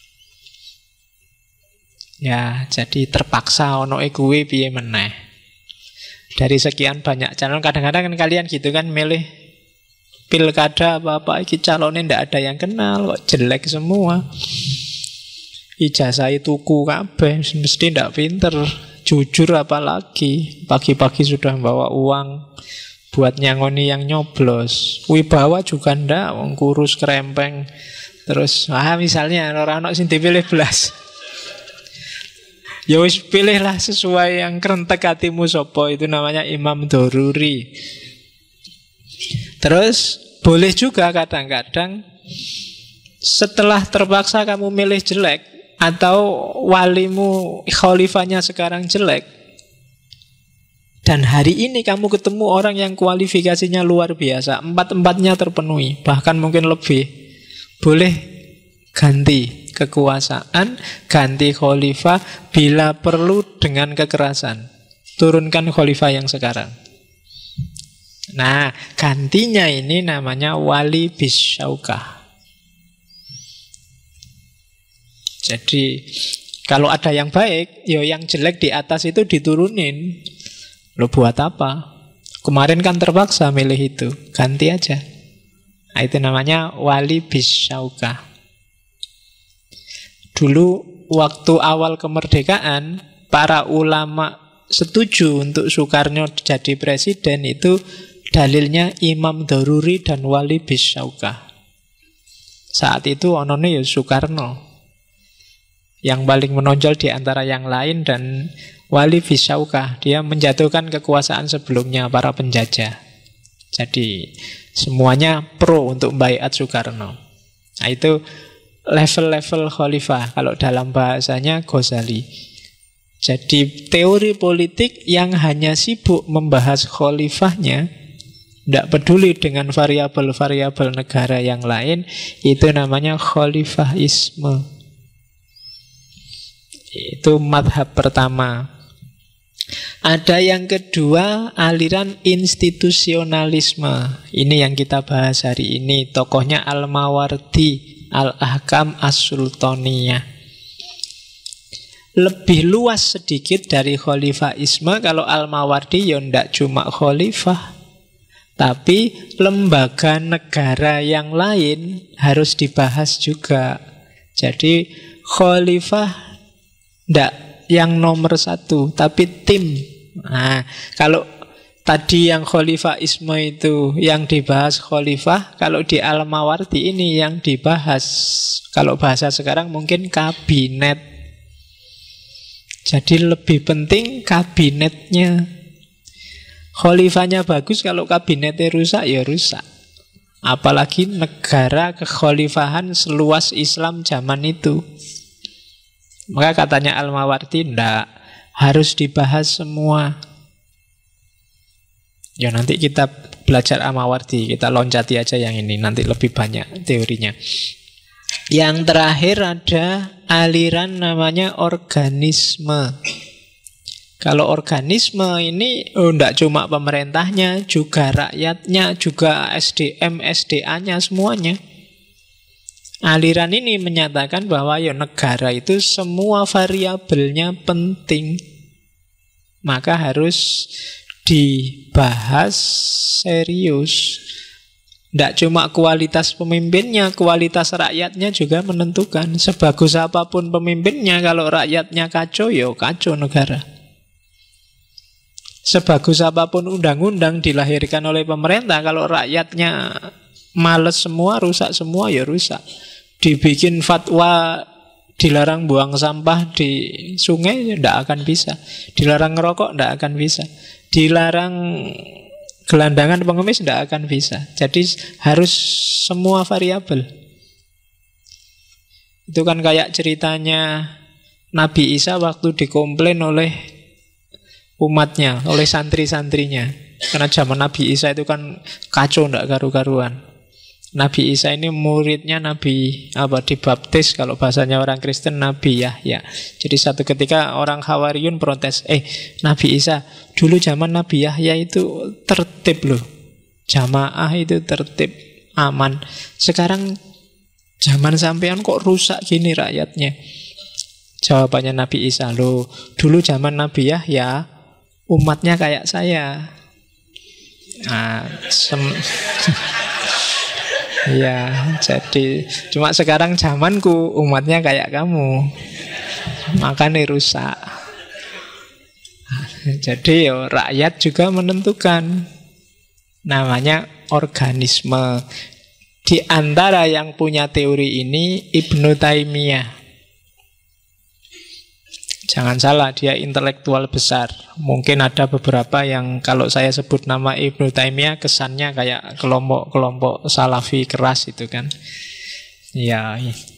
Ya, jadi terpaksa ono kuwi piye meneh. Dari sekian banyak calon, kadang-kadang kan kalian gitu kan milih pilkada apa-apa, iki calonnya ndak ada yang kenal, kok jelek semua. Ijazah tuku kabeh, mesti ndak pinter. Jujur apalagi, pagi-pagi sudah bawa uang buat nyangoni yang nyoblos. Wibawa juga ndak, wong kurus krempeng. Terus, misalnya orang-orang sing dipilih belas. Ya wis pilihlah sesuai yang kerentek hatimu sopo, itu namanya imam doruri. Terus boleh juga kadang-kadang setelah terpaksa kamu milih jelek, atau walimu khalifahnya sekarang jelek, dan hari ini kamu ketemu orang yang kualifikasinya luar biasa, 4-4-nya terpenuhi, bahkan mungkin lebih, boleh ganti kekuasaan, ganti khalifah, bila perlu dengan kekerasan. Turunkan khalifah yang sekarang. Nah, gantinya ini namanya wali bisyaukah. Jadi, kalau ada yang baik, ya yang jelek di atas itu diturunin. Lo buat apa? Kemarin kan terpaksa milih itu, ganti aja. Nah, itu namanya wali bisyaukah. Dulu waktu awal kemerdekaan, para ulama setuju untuk Soekarno jadi presiden itu dalilnya Imam Daruri dan Wali Bisyauka. Saat itu onone ya Soekarno yang paling menonjol di antara yang lain, dan Wali Bisyauka dia menjatuhkan kekuasaan sebelumnya para penjajah. Jadi semuanya pro untuk baiat Soekarno. Nah itu level-level khalifah kalau dalam bahasanya Ghazali. Jadi teori politik yang hanya sibuk membahas khalifahnya, tidak peduli dengan variabel-variabel negara yang lain, itu namanya khalifahisme. Itu madhab pertama. Ada yang kedua, aliran institusionalisme. Ini yang kita bahas hari ini. Tokohnya Al-Mawardi, Al-Ahkam As-Sultaniyah. Lebih luas sedikit dari khalifahisme. Kalau Al-Mawardi ya tidak cuma khalifah, tapi lembaga negara yang lain harus dibahas juga. Jadi khalifah tidak yang nomor satu, tapi tim. Nah, kalau tadi yang khalifahisme itu yang dibahas khalifah, kalau di Al-Mawardi ini yang dibahas, kalau bahasa sekarang mungkin kabinet. Jadi lebih penting kabinetnya. Khalifahnya bagus, kalau kabinetnya rusak ya rusak. Apalagi negara kekhalifahan seluas Islam zaman itu. Maka katanya Al-Mawardi, ndak, harus dibahas semua. Ya nanti kita belajar Al-Mawardi, kita loncati aja yang ini, nanti lebih banyak teorinya. Yang terakhir ada aliran namanya organisme. Kalau organisme ini ndak cuma pemerintahnya, juga rakyatnya, juga SDM, SDA-nya, semuanya. Aliran ini menyatakan bahwa ya negara itu semua variabelnya penting, maka harus dibahas serius. Tidak cuma kualitas pemimpinnya, kualitas rakyatnya juga menentukan. Sebagus apapun pemimpinnya, kalau rakyatnya kacau, ya kacau negara. Sebagus apapun undang-undang dilahirkan oleh pemerintah, kalau rakyatnya males semua, rusak semua, ya rusak. Dibikin fatwa dilarang buang sampah di sungai, tidak akan bisa. Dilarang ngerokok, tidak akan bisa. Dilarang gelandangan pengemis, tidak akan bisa. Jadi harus semua variabel. Itu kan kayak ceritanya Nabi Isa waktu dikomplain oleh umatnya, oleh santri-santrinya. Karena zaman Nabi Isa itu kan kacau, tidak karu-karuan. Nabi Isa ini muridnya Nabi dibaptis, kalau bahasanya orang Kristen Nabi Yahya. Jadi satu ketika orang Hawariyun protes, Nabi Isa, dulu zaman Nabi Yahya itu tertib loh, jamaah itu tertib, aman. Sekarang zaman sampean kok rusak gini rakyatnya? Jawabannya Nabi Isa, loh dulu zaman Nabi Yahya umatnya kayak saya. Ya, jadi cuma sekarang zamanku umatnya kayak kamu, makanya rusak. Jadi rakyat juga menentukan. Namanya organisme. Di antara yang punya teori ini Ibnu Taimiyah. Jangan salah, dia intelektual besar. Mungkin ada beberapa yang kalau saya sebut nama Ibnu Taimiyah kesannya kayak kelompok-kelompok salafi keras itu kan. Ya,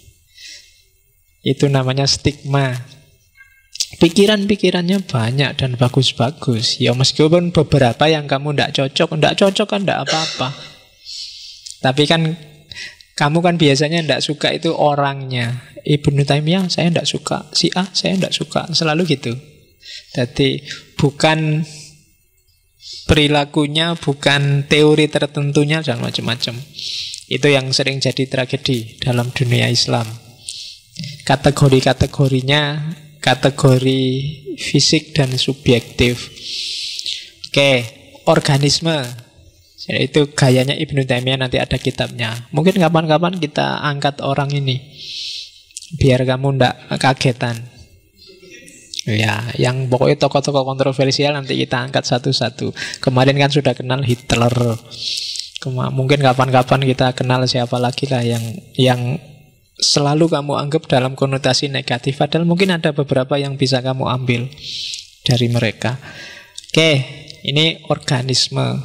itu namanya stigma. Pikiran-pikirannya banyak dan bagus-bagus. Ya meskipun beberapa yang kamu tidak cocok kan tidak apa-apa. Tapi kan kamu kan biasanya tidak suka itu orangnya. Ibnu Taimiyah saya tidak suka, si A saya tidak suka, selalu gitu. Jadi bukan perilakunya, bukan teori tertentunya dan macam-macam. Itu yang sering jadi tragedi dalam dunia Islam. Kategori-kategorinya kategori fisik dan subjektif. Oke, organisme. Itu gayanya Ibnu Taimiyah, nanti ada kitabnya. Mungkin kapan-kapan kita angkat orang ini. biar kamu ndak kagetan. Ya, yang pokoknya tokoh-tokoh kontroversial nanti kita angkat satu-satu. Kemarin kan sudah kenal Hitler. Mungkin kapan-kapan kita kenal siapa lagi lah yang selalu kamu anggap dalam konotasi negatif. Padahal mungkin ada beberapa yang bisa kamu ambil dari mereka. Oke, ini organisme.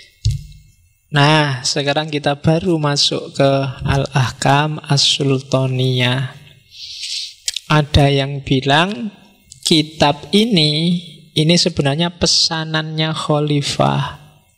Nah, sekarang kita baru masuk ke Al-Ahkam As-Sultaniyah. Ada yang bilang kitab ini sebenarnya pesanannya khalifah.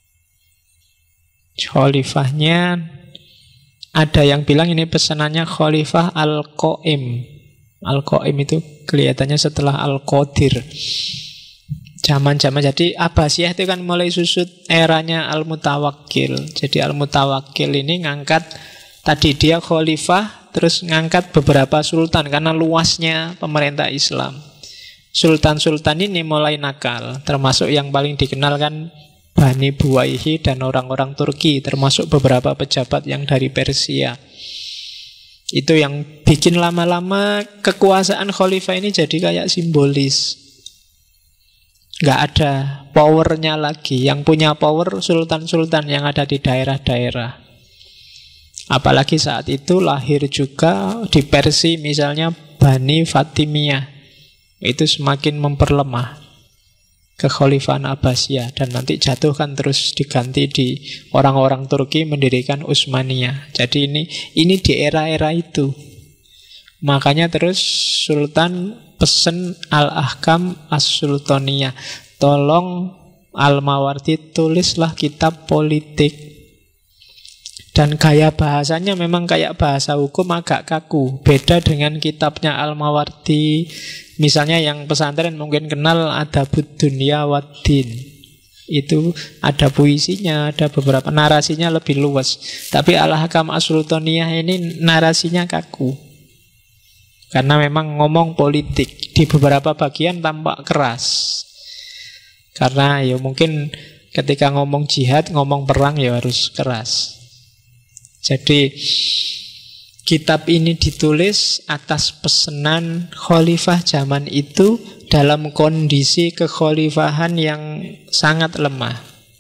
Khalifahnya, ada yang bilang ini pesanannya Khalifah Al-Qaim. Al-Qaim itu kelihatannya setelah Al-Qadir. Zaman-zaman, jadi Abbasiyah itu kan mulai susut eranya Al-Mutawakkil. Jadi Al-Mutawakkil ini ngangkat, tadi dia khalifah, terus ngangkat beberapa sultan karena luasnya pemerintah Islam. Sultan-sultan ini mulai nakal, termasuk yang paling dikenal kan Bani Buwaihi dan orang-orang Turki, termasuk beberapa pejabat yang dari Persia. Itu yang bikin lama-lama kekuasaan khalifah ini jadi kayak simbolis. Nggak ada powernya lagi. Yang punya power sultan-sultan yang ada di daerah-daerah. Apalagi saat itu lahir juga di Persia misalnya Bani Fatimiyah. Itu semakin memperlemah kekhalifahan Abbasiyah, dan nanti jatuh kan terus diganti di orang-orang Turki mendirikan Utsmaniyah. Jadi ini di era-era itu. Makanya terus Sultan pesen Al-Ahkam As-Sultaniyah, tolong Al-Mawardi tulislah kitab politik. Dan gaya bahasanya memang kayak bahasa hukum agak kaku. Beda dengan kitabnya Al-Mawardi. Misalnya yang pesantren mungkin kenal Adabud Dunya Waddin. Itu ada puisinya, ada beberapa narasinya lebih luas. Tapi Al-Ahkam As-Sultaniyah ini narasinya kaku. Karena memang ngomong politik. Di beberapa bagian tampak keras. Karena ya mungkin ketika ngomong jihad, ngomong perang ya harus keras. Jadi kitab ini ditulis atas pesanan khalifah zaman itu dalam kondisi kekhalifahan yang sangat lemah.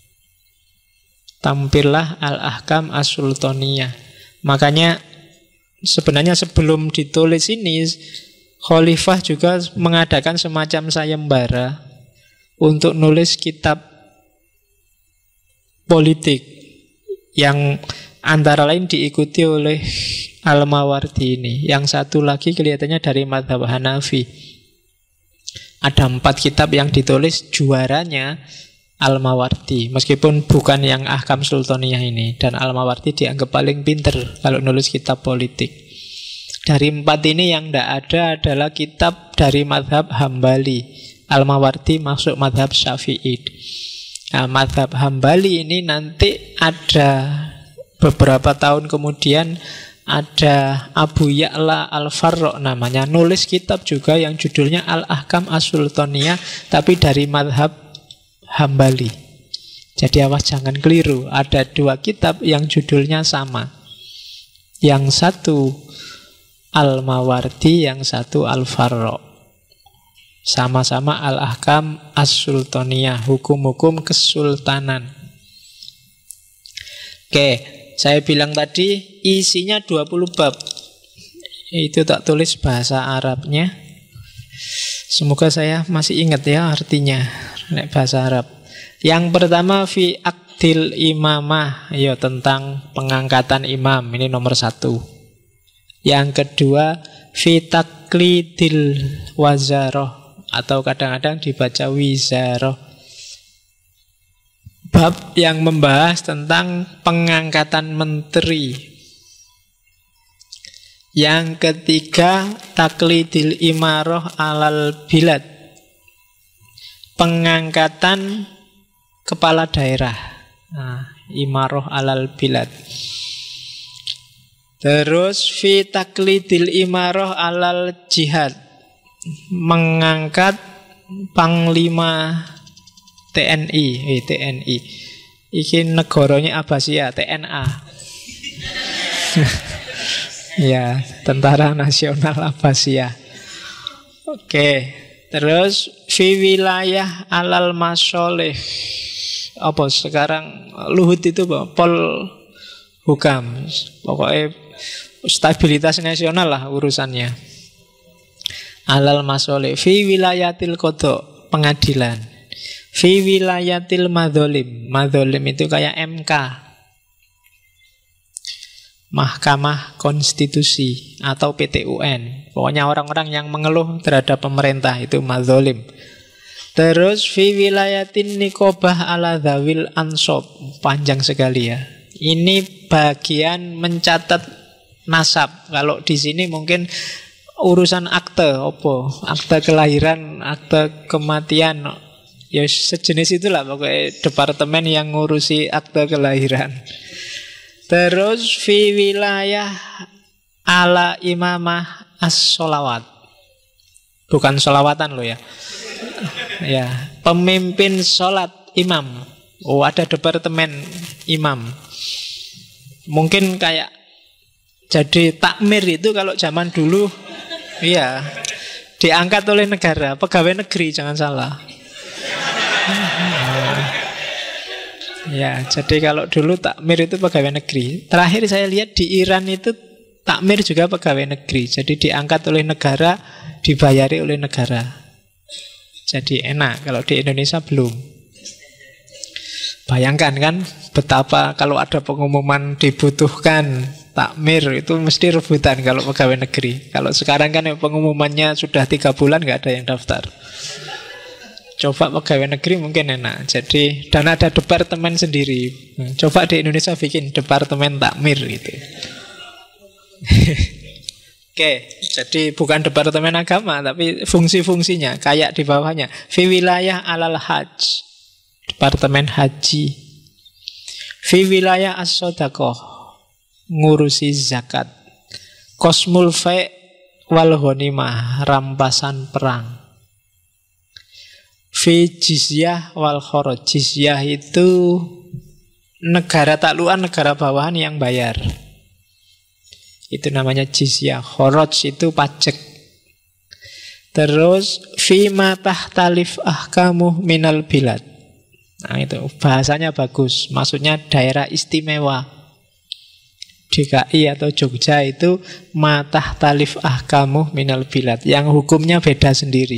Tampillah Al-Ahkam As-Sultaniyah. Makanya sebenarnya sebelum ditulis ini, khalifah juga mengadakan semacam sayembara untuk nulis kitab politik yang antara lain diikuti oleh Al-Mawardi ini. Yang satu lagi kelihatannya dari mazhab Hanafi. Ada 4 kitab yang ditulis, juaranya Al-Mawardi. Meskipun bukan yang Ahkam Sultaniyah ini. Dan Al-Mawardi dianggap paling pinter kalau nulis kitab politik. Dari 4 ini yang tidak ada adalah kitab dari mazhab Hambali. Al-Mawardi masuk mazhab Syafi'i. Nah, mazhab Hambali ini nanti ada beberapa tahun kemudian ada Abu Ya'la Al-Farra namanya, nulis kitab juga yang judulnya Al-Ahkam As-Sultaniyah, tapi dari mazhab Hambali. Jadi awas jangan keliru, ada 2 kitab yang judulnya sama. Yang satu Al-Mawardi, yang satu Al-Farra. Sama-sama Al-Ahkam As-Sultaniyah, hukum-hukum kesultanan. Oke. Saya bilang tadi isinya 20 bab. Itu tak tulis bahasa Arabnya. Semoga saya masih ingat ya artinya bahasa Arab. Yang pertama fi akdil imamah, ya tentang pengangkatan imam, ini nomor 1. Yang kedua fi taklidil wazaroh, atau kadang-kadang dibaca wizaroh. Bab yang membahas tentang pengangkatan menteri. Yang ketiga taklidil imaroh alal bilad, pengangkatan kepala daerah. Nah, imaroh alal bilad. Terus fi taklidil imaroh alal jihad, mengangkat panglima TNI. TNI iki negaranya Abbasiyah, TNA. Ya, Tentara Nasional Abbasiyah. Oke, terus fi wilayah alal masoleh. Apa sekarang Luhut itu Pol Hukam. Pokoknya stabilitas nasional lah urusannya. Alal masoleh fi wilayatil qada, pengadilan. Fi wilayatil madzolim. Madzolim itu kayak MK, Mahkamah Konstitusi atau PT UN. Pokoknya orang-orang yang mengeluh terhadap pemerintah itu madzolim. Terus fi wilayatin nikobah ala dzawil ansob. Panjang sekali ya. Ini bagian mencatat nasab. Kalau di sini mungkin urusan akte, akte kelahiran, akte kematian, ya sejenis itulah pokoknya departemen yang ngurusi akte kelahiran. Terus fi wilayah ala imamah as-sholawat. Bukan sholawatan loh ya. Ya, pemimpin sholat imam. Oh, ada departemen imam. Mungkin kayak jadi takmir itu kalau zaman dulu, iya, diangkat oleh negara, pegawai negeri, jangan salah. Ya, jadi kalau dulu takmir itu pegawai negeri. Terakhir saya lihat di Iran itu takmir juga pegawai negeri. Jadi diangkat oleh negara, dibayari oleh negara. Jadi enak, kalau di Indonesia belum. Bayangkan kan betapa kalau ada pengumuman dibutuhkan takmir itu mesti rebutan kalau pegawai negeri. Kalau sekarang kan pengumumannya sudah 3 bulan nggak ada yang daftar. Coba pegawai negeri mungkin enak. Jadi dan ada departemen sendiri. Coba di Indonesia bikin departemen takmir gitu. Oke, jadi bukan departemen agama tapi fungsi-fungsinya kayak di bawahnya. Fi wilayah alal hajj, departemen haji. Fi wilayah as-sodaqoh, ngurusi zakat. Kosmul fa' wal ghanimah, rampasan perang. Fi jizyah wal kharaj, jizyah itu negara taklukan, negara bawahan yang bayar. Itu namanya jizyah. Kharaj itu pajak. Terus fima tahtalif ahkamu minal bilad. Nah itu bahasanya bagus. Maksudnya daerah istimewa. DKI atau Jogja itu matah talif ahkamu minal bilad, yang hukumnya beda sendiri.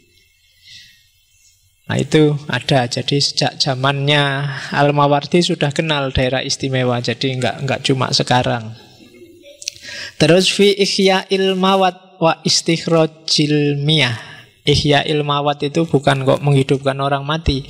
Nah itu ada. Jadi sejak zamannya Al-Mawardi sudah kenal daerah istimewa. Jadi enggak cuma sekarang. Terus fi ihya'il mawat wa istikhrajil miyah. Ihya'il mawat itu bukan kok menghidupkan orang mati,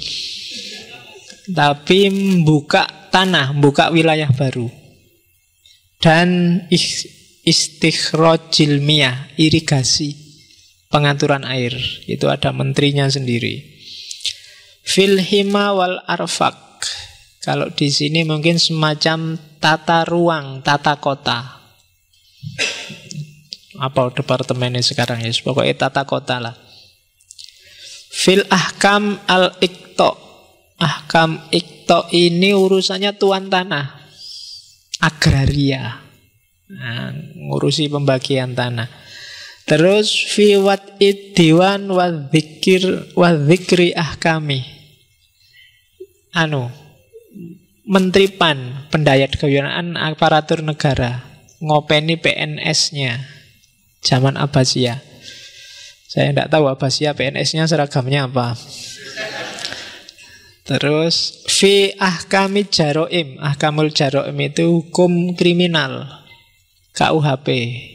tapi membuka tanah, membuka wilayah baru. Dan istikhrajil miyah, irigasi, pengaturan air. Itu ada menterinya sendiri. Fil hima wal arfak. Kalau di sini mungkin semacam tata ruang, tata kota. Apa departemennya sekarang ya? Pokoknya tata kota lah. Fil ahkam al-iqto. Ahkam iqto ini urusannya tuan tanah, agraria. Nah, ngurusi pembagian tanah. Terus fi wat'id diwan wa dzikri ahkami. Menteri PAN, pendayat kewilayahan aparatur negara, ngopeni PNS-nya zaman Abbasiyah. Saya tidak tahu Abbasiyah PNS-nya seragamnya apa. Terus fi ahkami jaroim. Ahkamul jaroim itu hukum kriminal, KUHP.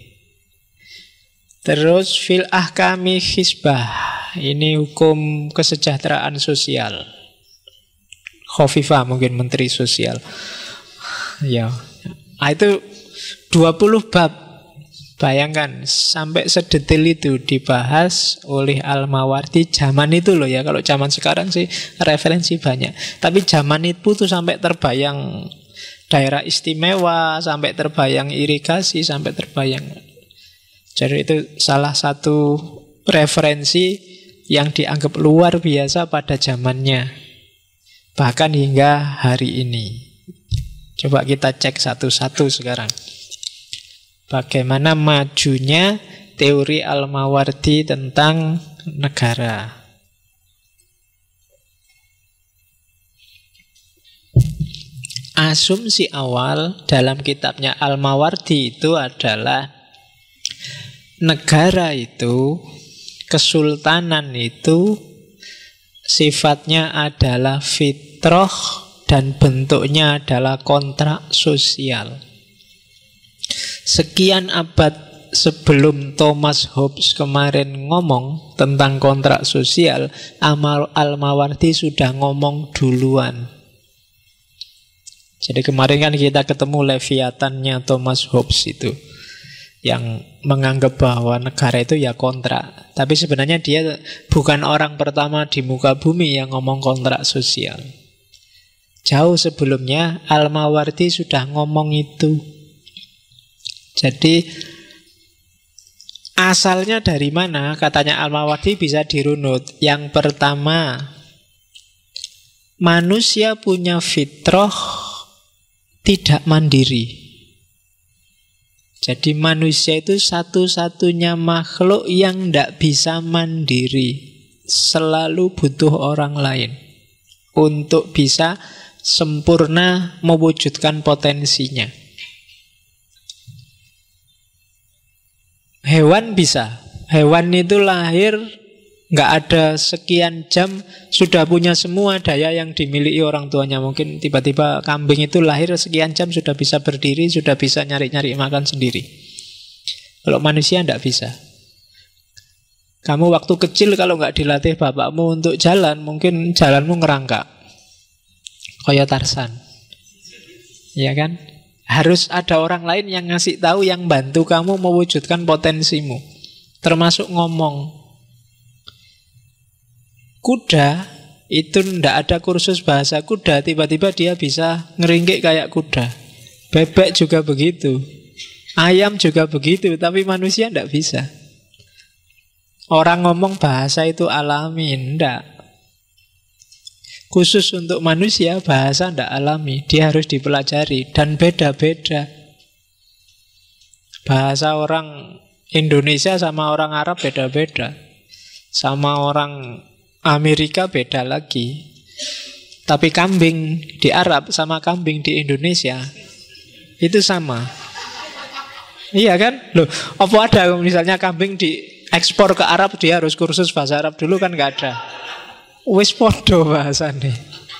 Terus fil ahkami hisbah, ini hukum kesejahteraan sosial. Khofifah mungkin menteri sosial. Ya. Itu 20 bab. Bayangkan sampai sedetail itu dibahas oleh Al-Mawardi zaman itu loh ya. Kalau zaman sekarang sih referensi banyak. Tapi zaman itu tuh sampai terbayang daerah istimewa, sampai terbayang irigasi, sampai terbayang. Jadi itu salah satu referensi yang dianggap luar biasa pada zamannya. Bahkan hingga hari ini. Coba kita cek satu-satu sekarang. Bagaimana majunya teori Al-Mawardi tentang negara. Asumsi awal dalam kitabnya Al-Mawardi itu adalah negara itu, kesultanan itu sifatnya adalah fitrah dan bentuknya adalah kontrak sosial. Sekian abad sebelum Thomas Hobbes kemarin ngomong tentang kontrak sosial, Al-Mawardi sudah ngomong duluan. Jadi kemarin kan kita ketemu Leviathannya Thomas Hobbes itu, yang menganggap bahwa negara itu ya kontrak. Tapi sebenarnya dia bukan orang pertama di muka bumi yang ngomong kontrak sosial. Jauh sebelumnya Al-Mawardi sudah ngomong itu. Jadi asalnya dari mana? Katanya Al-Mawardi bisa dirunut. Yang pertama, manusia punya fitrah tidak mandiri. Jadi manusia itu satu-satunya makhluk yang tidak bisa mandiri. Selalu butuh orang lain untuk bisa sempurna mewujudkan potensinya. Hewan bisa. Hewan itu lahir nggak ada sekian jam sudah punya semua daya yang dimiliki orang tuanya. Mungkin tiba-tiba kambing itu lahir sekian jam sudah bisa berdiri, sudah bisa nyari-nyari makan sendiri. Kalau manusia nggak bisa. Kamu waktu kecil kalau nggak dilatih bapakmu untuk jalan, mungkin jalanmu ngerangkak kayak Tarsan. Ya kan? Harus ada orang lain yang ngasih tahu, yang bantu kamu mewujudkan potensimu. Termasuk ngomong. Kuda itu ndak ada kursus bahasa kuda, tiba-tiba dia bisa ngeringkik kayak kuda. Bebek juga begitu, ayam juga begitu, tapi manusia ndak bisa. Orang ngomong bahasa itu alami, ndak. Khusus untuk manusia bahasa ndak alami, dia harus dipelajari dan beda-beda. Bahasa orang Indonesia sama orang Arab beda-beda, sama orang Amerika beda lagi. Tapi kambing di Arab sama kambing di Indonesia itu sama. Iya kan? Loh, apa ada misalnya kambing diekspor ke Arab dia harus kursus bahasa Arab dulu? Kan nggak ada. Wis podo bahasane.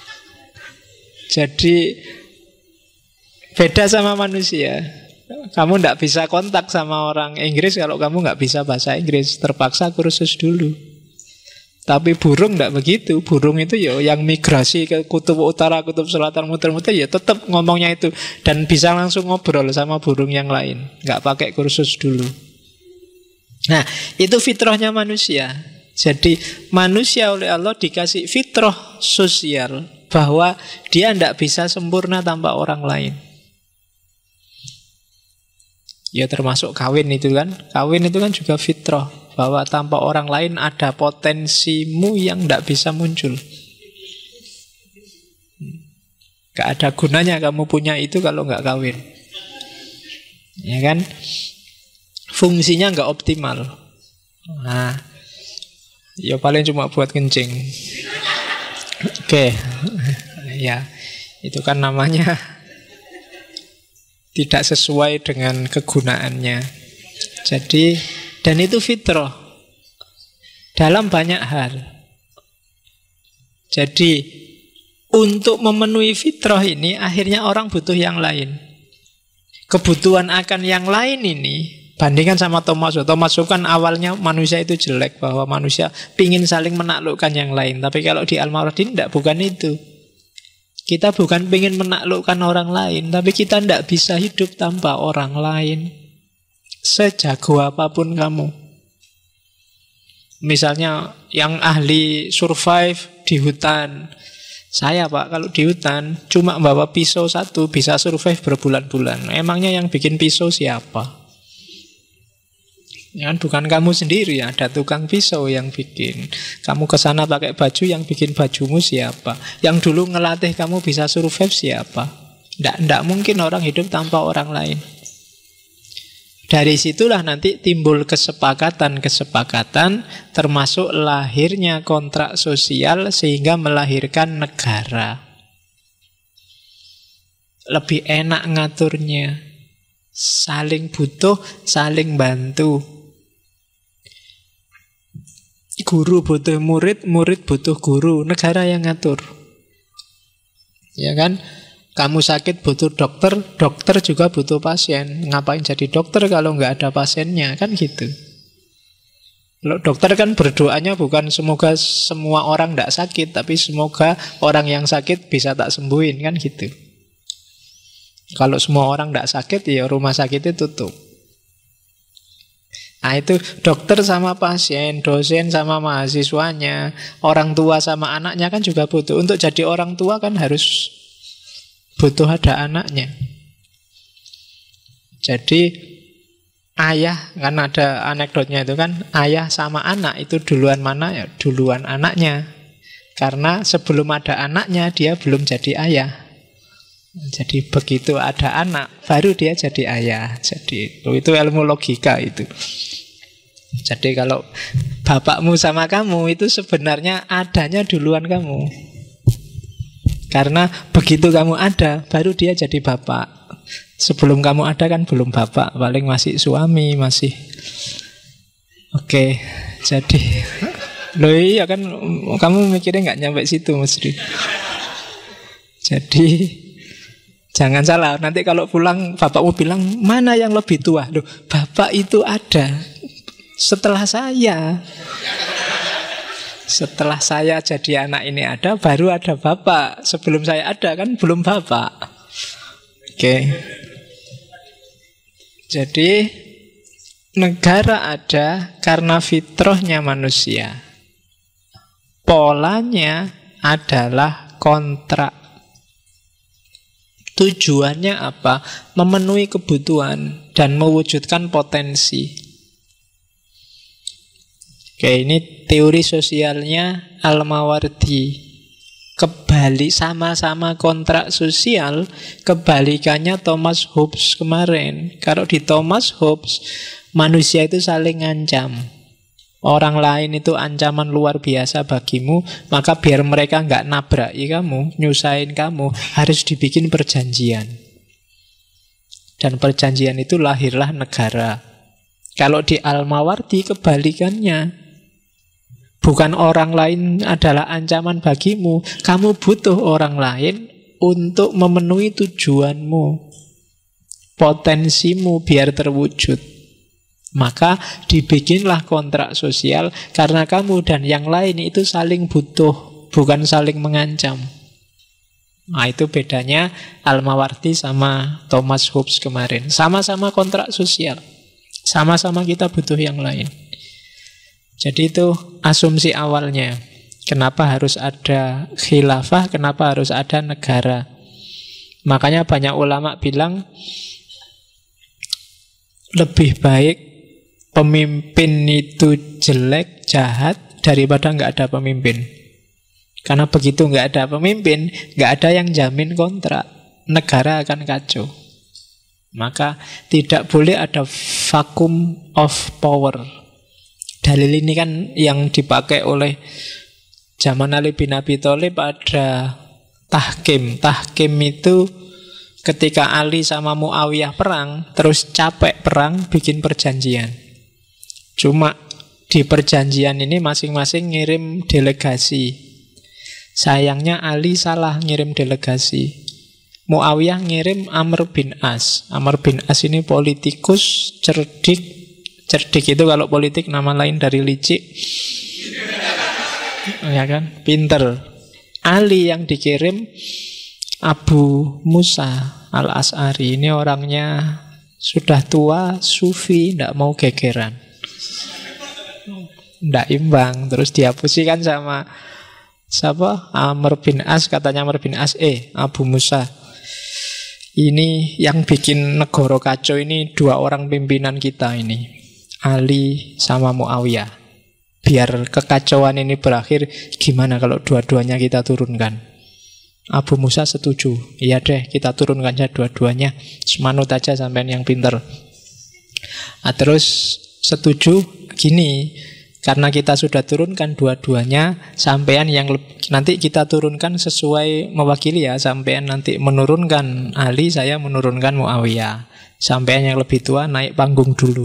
Jadi beda sama manusia. Kamu nggak bisa kontak sama orang Inggris kalau kamu nggak bisa bahasa Inggris, terpaksa kursus dulu. Tapi burung tidak begitu. Burung itu ya yang migrasi ke kutub utara, kutub selatan, muter-muter ya tetap ngomongnya itu. Dan bisa langsung ngobrol sama burung yang lain, nggak pakai kursus dulu. Nah, itu fitrahnya manusia. Jadi manusia oleh Allah dikasih fitrah sosial, bahwa dia tidak bisa sempurna tanpa orang lain. Ya termasuk kawin itu kan. Kawin itu kan juga fitrah, bahwa tanpa orang lain ada potensimu yang tidak bisa muncul. Gak ada gunanya kamu punya itu kalau gak kawin. Ya kan? Fungsinya gak optimal. Nah, ya paling cuma buat kencing. Oke. Ya, itu kan namanya tidak sesuai dengan kegunaannya. Jadi, dan itu fitrah dalam banyak hal. Jadi untuk memenuhi fitrah ini akhirnya orang butuh yang lain. Kebutuhan akan yang lain ini, bandingkan sama Thomas Hobbes. Thomas Hobbes kan awalnya manusia itu jelek, bahwa manusia pingin saling menaklukkan yang lain. Tapi kalau di Al-Mawardi tidak, bukan itu. Kita bukan pingin menaklukkan orang lain, tapi kita tidak bisa hidup tanpa orang lain. Sejago apapun kamu. Misalnya yang ahli survive di hutan. Saya Pak, kalau di hutan cuma bawa pisau satu bisa survive berbulan-bulan. Emangnya yang bikin pisau siapa? Ya, bukan kamu sendiri, ada tukang pisau yang bikin. Kamu ke sana pakai baju, yang bikin bajumu siapa? Yang dulu ngelatih kamu bisa survive siapa? Nggak mungkin orang hidup tanpa orang lain. Dari situlah nanti timbul kesepakatan-kesepakatan, termasuk lahirnya kontrak sosial sehingga melahirkan negara. Lebih enak ngaturnya. Saling butuh, saling bantu. Guru butuh murid, murid butuh guru. Negara yang ngatur. Ya kan? Kamu sakit butuh dokter, dokter juga butuh pasien. Ngapain jadi dokter kalau nggak ada pasiennya? Kan gitu. Kalau dokter kan berdoanya bukan semoga semua orang nggak sakit, tapi semoga orang yang sakit bisa tak sembuhin, kan gitu. Kalau semua orang nggak sakit, ya rumah sakitnya tutup. Nah itu dokter sama pasien, dosen sama mahasiswanya, orang tua sama anaknya kan juga butuh. Untuk jadi orang tua kan harus butuh ada anaknya. Jadi ayah, kan ada anekdotnya itu kan, ayah sama anak itu duluan mana? Ya duluan anaknya. Karena sebelum ada anaknya dia belum jadi ayah. Jadi begitu ada anak baru dia jadi ayah. Jadi itu ilmu logika itu. Jadi kalau bapakmu sama kamu itu sebenarnya adanya duluan kamu. Karena begitu kamu ada, baru dia jadi bapak. Sebelum kamu ada kan belum bapak, paling masih suami, masih. Oke, jadi loh iya kan, kamu mikirnya nggak nyampe situ mesti. Jadi jangan salah, nanti kalau pulang bapakmu bilang, mana yang lebih tua? Loh, bapak itu ada setelah saya. Setelah saya jadi anak ini ada, baru ada bapak. Sebelum saya ada kan belum bapak. Oke. Jadi negara ada karena fitrahnya manusia. Polanya adalah kontrak. Tujuannya apa? Memenuhi kebutuhan dan mewujudkan potensi. Oke, ini teori sosialnya Al-Mawardi. Kebalik, sama-sama kontrak sosial, kebalikannya Thomas Hobbes kemarin. Kalau di Thomas Hobbes, manusia itu saling ngancam. Orang lain itu ancaman luar biasa bagimu, maka biar mereka nggak nabraki kamu, nyusahin kamu, harus dibikin perjanjian. Dan perjanjian itu lahirlah negara. Kalau di Al-Mawardi kebalikannya. Bukan orang lain adalah ancaman bagimu. Kamu butuh orang lain untuk memenuhi tujuanmu, potensimu biar terwujud. Maka dibikinlah kontrak sosial karena kamu dan yang lain itu saling butuh, bukan saling mengancam. Nah itu bedanya Al-Mawardi sama Thomas Hobbes kemarin. Sama-sama kontrak sosial. Sama-sama kita butuh yang lain. Jadi itu asumsi awalnya. Kenapa harus ada khilafah, kenapa harus ada negara. Makanya banyak ulama bilang lebih baik pemimpin itu jelek, jahat daripada nggak ada pemimpin. Karena begitu nggak ada pemimpin, nggak ada yang jamin kontrak, negara akan kacau. Maka tidak boleh ada vacuum of power. Dalil ini kan yang dipakai oleh zaman Ali bin Abi Thalib ada tahkim. Tahkim itu ketika Ali sama Muawiyah perang, terus capek perang, bikin perjanjian. Cuma di perjanjian ini masing-masing ngirim delegasi. Sayangnya Ali salah ngirim delegasi. Muawiyah ngirim Amr bin As. Amr bin As ini politikus, cerdik. Cerdik itu kalau politik nama lain dari licik. Ya kan? Pinter. Ali yang dikirim Abu Musa Al-As'ari. Ini orangnya sudah tua, sufi, tidak mau gegeran, tidak imbang. Terus dihapusikan sama siapa? Amr bin As. Katanya Amr bin As, Abu Musa, ini yang bikin negara kacau ini dua orang pimpinan kita ini, Ali sama Muawiyah. Biar kekacauan ini berakhir, gimana kalau dua-duanya kita turunkan? Abu Musa setuju. Iya deh, kita turunkan saja dua-duanya. Semanut aja sampean yang pinter. Terus setuju gini, karena kita sudah turunkan dua-duanya, sampean yang nanti kita turunkan sesuai mewakili ya. Sampean nanti menurunkan Ali, saya menurunkan Muawiyah. Sampean yang lebih tua naik panggung dulu.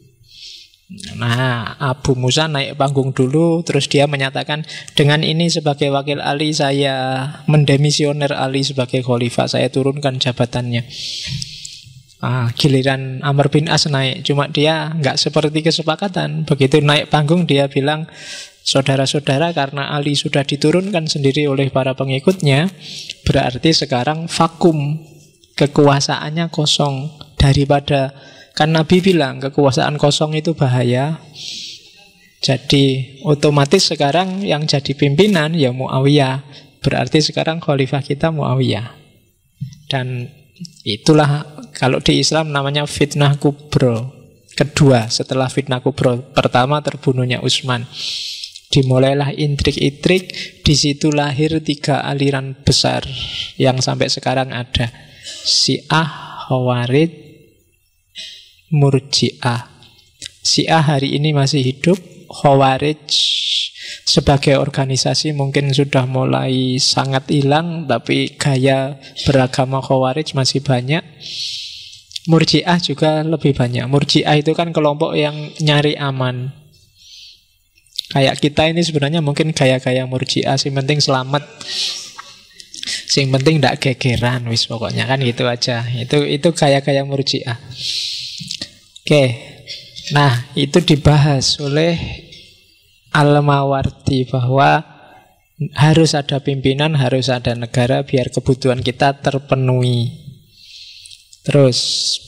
Nah, Abu Musa naik panggung dulu, terus dia menyatakan, dengan ini sebagai wakil Ali, saya mendemisioner Ali sebagai khalifah, saya turunkan jabatannya. Giliran Amr bin As naik, cuma dia nggak seperti kesepakatan. Begitu naik panggung dia bilang, saudara-saudara, karena Ali sudah diturunkan sendiri oleh para pengikutnya, berarti sekarang vakum, kekuasaannya kosong. Daripada, kan Nabi bilang kekuasaan kosong itu bahaya. Jadi otomatis sekarang yang jadi pimpinan ya Muawiyah. Berarti sekarang khalifah kita Muawiyah. Dan itulah kalau di Islam namanya fitnah kubro. Kedua setelah fitnah kubro. Pertama terbunuhnya Utsman. Dimulailah intrik-intrik. Di situ lahir 3 aliran besar yang sampai sekarang ada. Syiah, Khawarij, Murji'ah. Syiah hari ini masih hidup. Khawarij sebagai organisasi mungkin sudah mulai sangat hilang, tapi gaya beragama Khawarij masih banyak. Murji'ah juga lebih banyak. Murji'ah itu kan kelompok yang nyari aman. Kayak kita ini sebenarnya mungkin gaya-gaya Murji'ah, sing penting selamat, sing penting ndak gegeran, wis pokoknya kan gitu aja. Itu gaya-gaya Murji'ah. Oke, nah itu dibahas oleh Al-Mawardi bahwa harus ada pimpinan, harus ada negara biar kebutuhan kita terpenuhi. Terus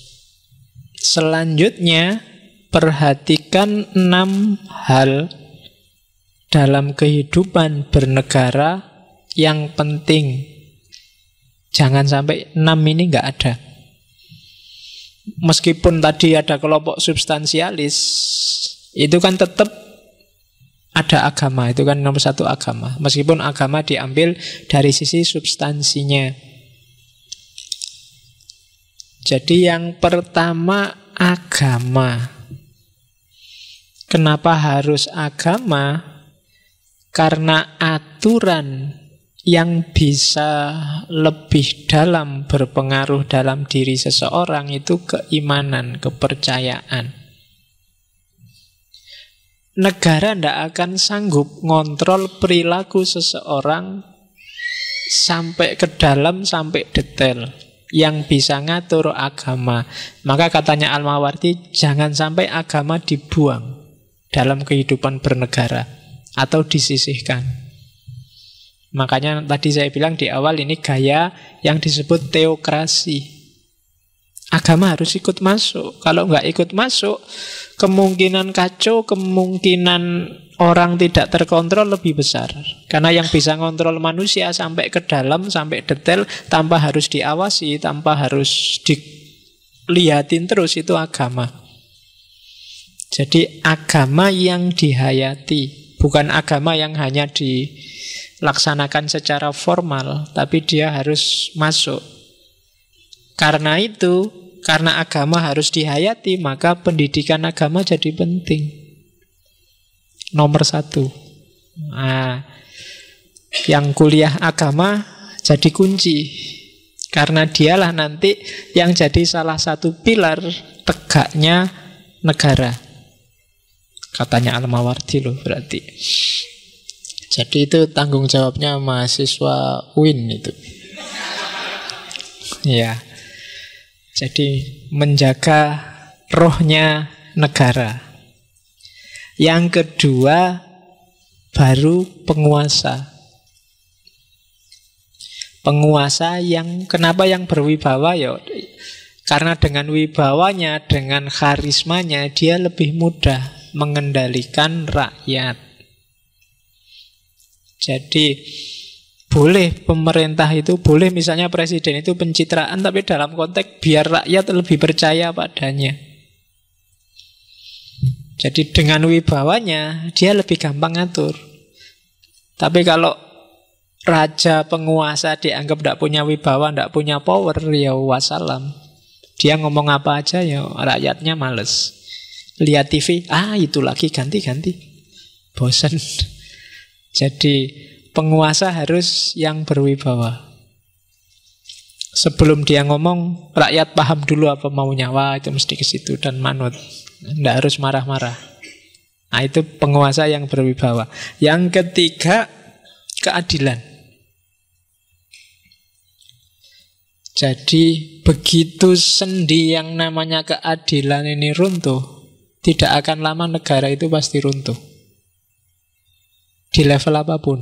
selanjutnya perhatikan 6 hal dalam kehidupan bernegara yang penting. Jangan sampai 6 ini nggak ada. Meskipun tadi ada kelompok substansialis, itu kan tetap ada agama. Itu kan nomor 1 agama. Meskipun agama diambil dari sisi substansinya. Jadi yang pertama agama. Kenapa harus agama? Karena aturan yang bisa lebih dalam berpengaruh dalam diri seseorang itu keimanan, kepercayaan. Negara tidak akan sanggup ngontrol perilaku seseorang sampai ke dalam, sampai detail. Yang bisa ngatur agama. Maka katanya Al-Mawardi, jangan sampai agama dibuang dalam kehidupan bernegara atau disisihkan. Makanya tadi saya bilang di awal ini gaya yang disebut teokrasi. Agama harus ikut masuk. Kalau nggak ikut masuk, kemungkinan kacau, kemungkinan orang tidak terkontrol lebih besar. Karena yang bisa ngontrol manusia sampai ke dalam, sampai detail, tanpa harus diawasi, tanpa harus dilihatin terus, itu agama. Jadi agama yang dihayati, bukan agama yang hanya dilaksanakan secara formal, tapi dia harus masuk. Karena itu, karena agama harus dihayati, maka pendidikan agama jadi penting. Nomor 1. Nah, yang kuliah agama jadi kunci. Karena dialah nanti yang jadi salah satu pilar tegaknya negara. Katanya Al-Mawardi loh berarti. Jadi itu tanggung jawabnya mahasiswa UIN itu. Ya. Jadi menjaga rohnya negara. Yang kedua baru penguasa. Penguasa yang kenapa yang berwibawa ya? Karena dengan wibawanya, dengan karismanya dia lebih mudah mengendalikan rakyat. Jadi boleh pemerintah itu, boleh misalnya presiden itu pencitraan, tapi dalam konteks biar rakyat lebih percaya padanya. Jadi dengan wibawanya dia lebih gampang ngatur. Tapi kalau raja penguasa dianggap tidak punya wibawa, tidak punya power, ya wassalam. Dia ngomong apa aja ya rakyatnya males. Lihat TV, itu lagi, ganti-ganti. Bosan. Jadi penguasa harus yang berwibawa. Sebelum dia ngomong, rakyat paham dulu apa maunya. Wah, itu mesti ke situ dan manut. Tidak harus marah-marah. Nah, itu penguasa yang berwibawa. Yang ketiga, keadilan. Jadi begitu sendi yang namanya keadilan ini runtuh, tidak akan lama negara itu pasti runtuh. Di level apapun.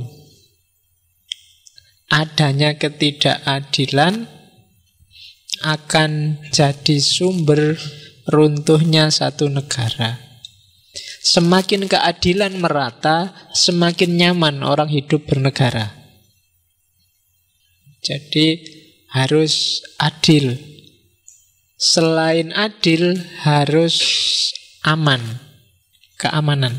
Adanya ketidakadilan akan jadi sumber runtuhnya satu negara. Semakin keadilan merata, semakin nyaman orang hidup bernegara. Jadi harus adil. Selain adil, harus aman, keamanan.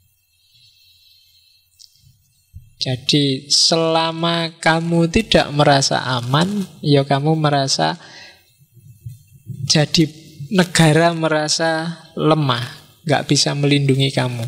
Jadi selama kamu tidak merasa aman, ya kamu merasa jadi negara merasa lemah, nggak bisa melindungi kamu.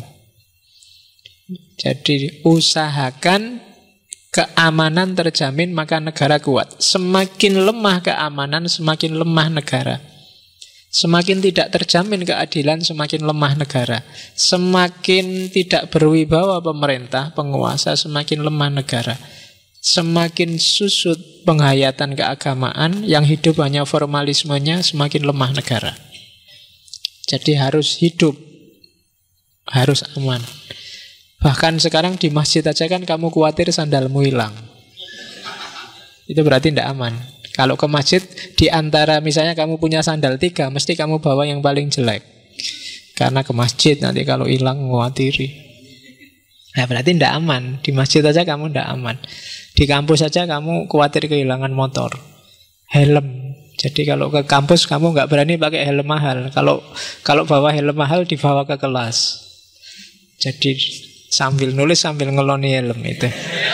Jadi usahakan keamanan terjamin, maka negara kuat. Semakin lemah keamanan, semakin lemah negara. Semakin tidak terjamin keadilan, semakin lemah negara. Semakin tidak berwibawa pemerintah, penguasa, semakin lemah negara. Semakin susut penghayatan keagamaan, yang hidup hanya formalismenya, semakin lemah negara. Jadi harus hidup, harus aman. Bahkan sekarang di masjid aja kan kamu khawatir sandalmu hilang. Itu berarti tidak aman. Kalau ke masjid, di antara misalnya kamu punya sandal 3, mesti kamu bawa yang paling jelek. Karena ke masjid nanti kalau hilang khawatiri. Nah, berarti tidak aman. Di masjid aja kamu tidak aman. Di kampus saja kamu khawatir kehilangan motor. Helm. Jadi kalau ke kampus kamu nggak berani pakai helm mahal. Kalau bawa helm mahal dibawa ke kelas. Jadi sambil nulis sambil ngeloni helm itu.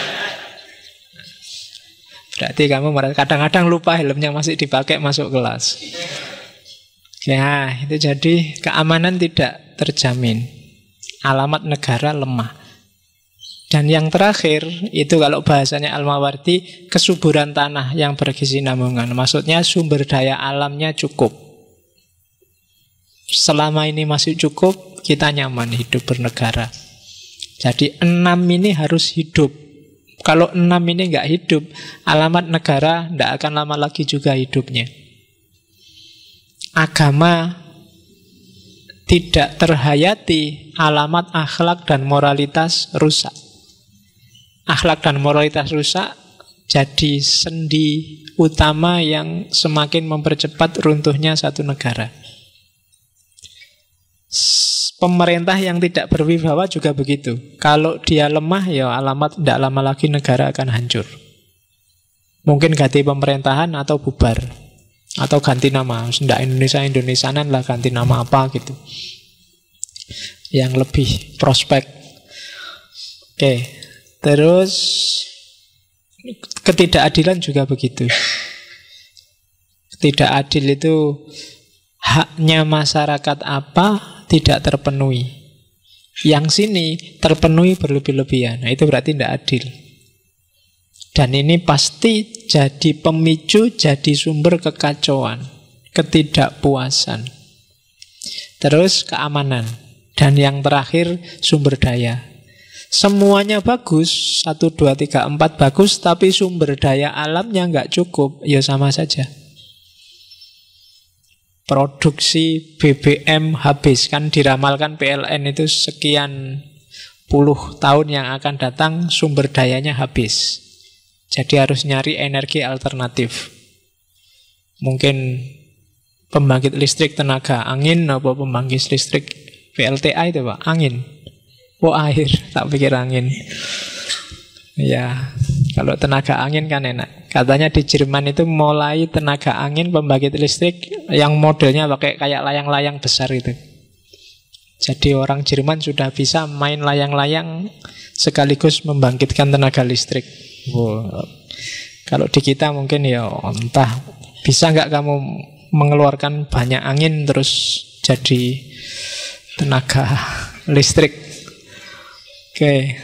Berarti kamu kadang-kadang lupa helmnya masih dipakai masuk kelas. Ya, itu jadi keamanan tidak terjamin. Alamat negara lemah. Dan yang terakhir, itu kalau bahasanya Al-Mawardi, kesuburan tanah yang berkesinambungan. Maksudnya sumber daya alamnya cukup. Selama ini masih cukup, kita nyaman hidup bernegara. Jadi 6 ini harus hidup. Kalau 6 ini nggak hidup, alamat negara tidak akan lama lagi juga hidupnya. Agama tidak terhayati, alamat akhlak dan moralitas rusak. Akhlak dan moralitas rusak jadi sendi utama yang semakin mempercepat runtuhnya satu negara. Pemerintah yang tidak berwibawa juga begitu. Kalau dia lemah, ya alamat tidak lama lagi negara akan hancur. Mungkin ganti pemerintahan atau bubar, atau ganti nama. Tidak Indonesia-Indonesianan lah, ganti nama apa gitu, yang lebih prospek. Oke, terus ketidakadilan juga begitu. Tidak adil itu haknya masyarakat apa tidak terpenuhi. Yang sini terpenuhi berlebih-lebihan. Nah, itu berarti tidak adil. Dan ini pasti jadi pemicu, jadi sumber kekacauan, ketidakpuasan. Terus keamanan. Dan yang terakhir sumber daya. Semuanya bagus, 1, 2, 3, 4 bagus, tapi sumber daya alamnya nggak cukup, ya sama saja. Produksi BBM habis, kan diramalkan PLN itu sekian puluh tahun yang akan datang sumber dayanya habis. Jadi harus nyari energi alternatif. Mungkin pembangkit listrik tenaga angin, apa pembangkit listrik PLTA itu Pak, angin. Oh air, tak pikir angin. Ya, kalau tenaga angin kan enak. Katanya di Jerman itu mulai tenaga angin pembangkit listrik yang modelnya pakai kayak layang-layang besar itu. Jadi orang Jerman sudah bisa main layang-layang sekaligus membangkitkan tenaga listrik. Wow. Kalau di kita mungkin ya entah bisa nggak kamu mengeluarkan banyak angin terus jadi tenaga listrik. Oke.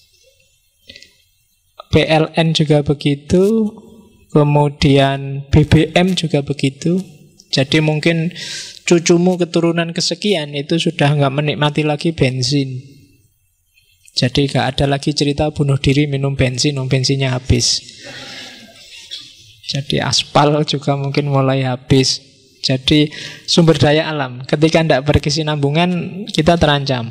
PLN juga begitu, kemudian BBM juga begitu. Jadi mungkin cucumu keturunan kesekian itu sudah nggak menikmati lagi bensin. Jadi nggak ada lagi cerita bunuh diri minum bensinnya habis. Jadi aspal juga mungkin mulai habis. Jadi sumber daya alam ketika tidak berkesinambungan kita terancam.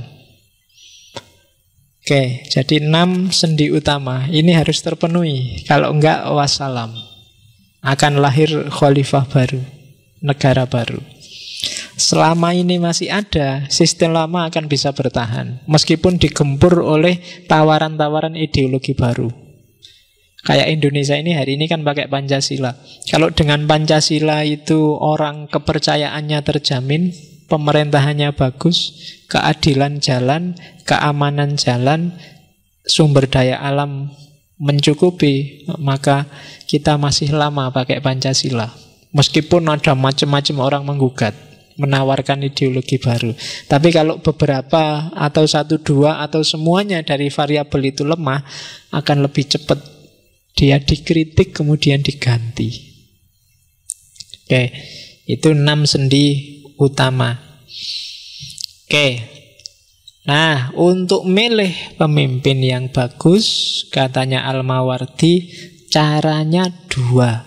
Oke, jadi 6 sendi utama ini harus terpenuhi. Kalau enggak, wassalam. Akan lahir khalifah baru, negara baru. Selama ini masih ada, sistem lama akan bisa bertahan meskipun digempur oleh tawaran-tawaran ideologi baru. Kayak Indonesia ini hari ini kan pakai Pancasila. Kalau dengan Pancasila itu orang kepercayaannya terjamin, pemerintahannya bagus, keadilan jalan, keamanan jalan, sumber daya alam mencukupi, maka kita masih lama pakai Pancasila. Meskipun ada macam-macam orang menggugat, menawarkan ideologi baru. Tapi kalau beberapa atau 1, 2 atau semuanya dari variabel itu lemah, akan lebih cepat dia dikritik kemudian diganti. Oke, itu 6 sendi utama. Oke. Nah, untuk milih pemimpin yang bagus, katanya Al-Mawardi, caranya 2.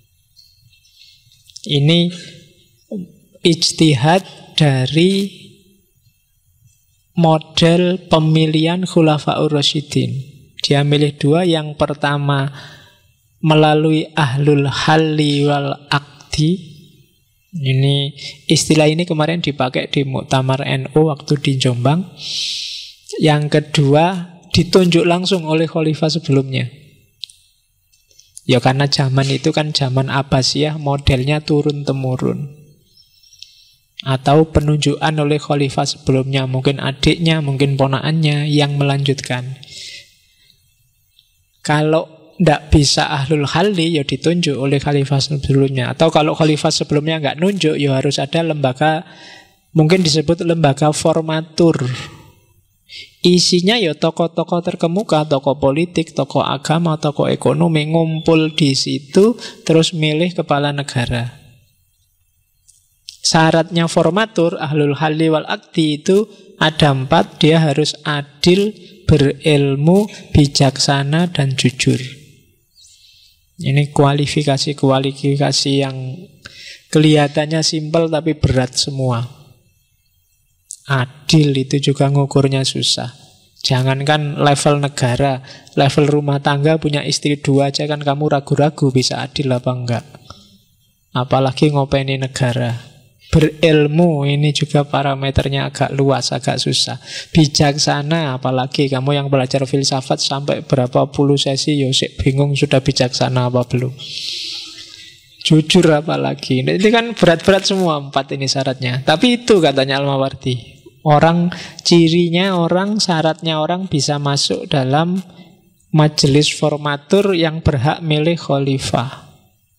Ini ijtihad dari model pemilihan Khulafaur Rasyidin. Dia milih 2. Yang pertama melalui ahlul halli wal aqdi. Ini istilah ini kemarin dipakai di Muktamar NU waktu di Jombang. Yang kedua ditunjuk langsung oleh khalifah sebelumnya. Ya karena zaman itu kan zaman Abbasiyah, modelnya turun-temurun. Atau penunjukan oleh khalifah sebelumnya, mungkin adiknya, mungkin ponakannya yang melanjutkan. Kalau tidak bisa ahlul halli, ya ditunjuk oleh khalifah sebelumnya. Atau kalau khalifah sebelumnya nggak nunjuk, ya harus ada lembaga, mungkin disebut lembaga formatur. Isinya ya tokoh-tokoh terkemuka, tokoh politik, tokoh agama, tokoh ekonomi, ngumpul di situ, terus milih kepala negara. Syaratnya formatur, ahlul halli wal aqdi itu ada 4, dia harus adil, berilmu, bijaksana, dan jujur. Ini kualifikasi yang kelihatannya simpel tapi berat semua. Adil itu juga ngukurnya susah. Jangankan level negara, level rumah tangga punya istri 2 aja kan kamu ragu-ragu bisa adil apa enggak. Apalagi ngopeni negara. Berilmu ini juga parameternya agak luas, agak susah. Bijaksana, apalagi kamu yang belajar filsafat sampai berapa puluh sesi, Yosek bingung sudah bijaksana apa belum. Jujur apalagi. Ini kan berat-berat semua 4 ini syaratnya. Tapi itu katanya Al-Mawardi, syaratnya orang bisa masuk dalam majelis formatur yang berhak milih khalifah.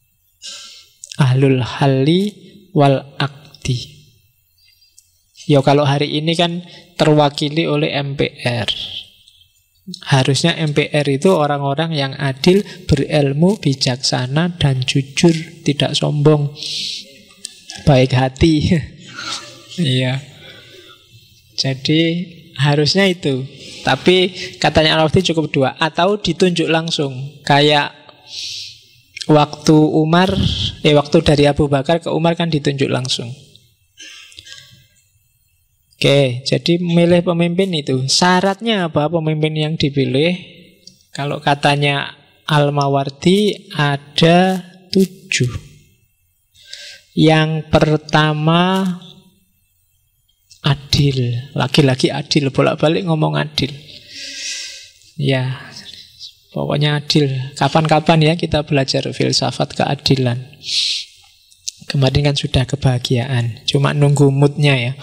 Ahlul halli wal aqdi. Ya kalau hari ini kan terwakili oleh MPR. Harusnya MPR itu orang-orang yang adil, berilmu, bijaksana, dan jujur, tidak sombong, baik hati. Iya. Jadi harusnya itu. Tapi katanya Al-Mawardi cukup 2. Atau ditunjuk langsung. Kayak waktu waktu dari Abu Bakar ke Umar kan ditunjuk langsung. Oke, jadi milih pemimpin itu. Syaratnya apa pemimpin yang dipilih? Kalau katanya Al-Mawardi ada 7. Yang pertama adil. Lagi-lagi adil, bolak-balik ngomong adil. Ya, pokoknya adil. Kapan-kapan ya kita belajar filsafat keadilan. Kemarin kan sudah kebahagiaan, cuma nunggu moodnya ya.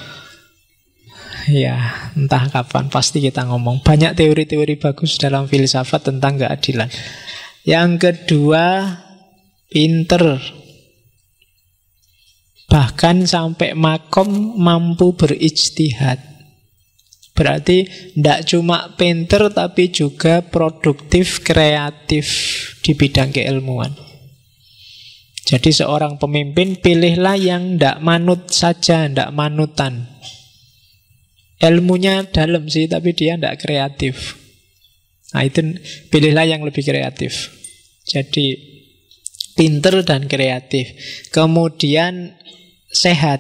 Ya, entah kapan pasti kita ngomong. Banyak teori-teori bagus dalam filsafat tentang keadilan. Yang kedua, pinter. Bahkan sampai makom mampu berijtihad. Berarti tidak cuma pinter tapi juga produktif, kreatif di bidang keilmuan. Jadi seorang pemimpin pilihlah yang tidak manut saja, tidak manutan. Ilmunya dalam sih tapi dia tidak kreatif. Nah itu pilihlah yang lebih kreatif. Jadi pinter dan kreatif. Kemudian sehat.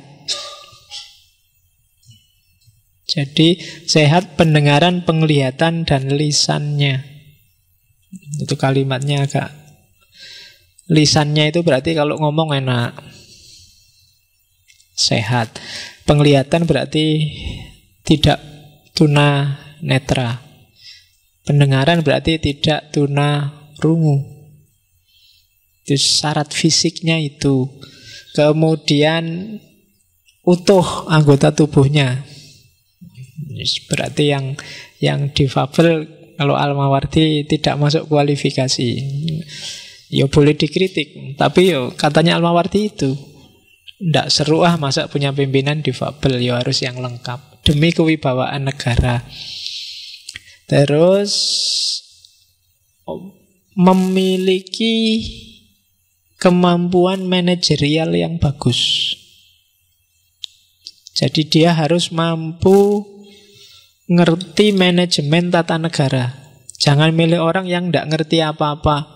Jadi sehat pendengaran, penglihatan, dan lisannya. Itu kalimatnya agak. Lisannya itu berarti kalau ngomong enak. Sehat. Penglihatan berarti tidak tuna netra. Pendengaran berarti tidak tuna rungu. Itu syarat fisiknya itu. Kemudian utuh anggota tubuhnya. Berarti yang difabel kalau Al-Mawardi tidak masuk kualifikasi. Ya boleh dikritik, tapi yo katanya Al-Mawardi itu tidak seru masa punya pimpinan difabel, ya harus yang lengkap demi kewibawaan negara. Terus memiliki kemampuan manajerial yang bagus. Jadi dia harus mampu ngerti manajemen tata negara. Jangan milih orang yang tidak ngerti apa-apa.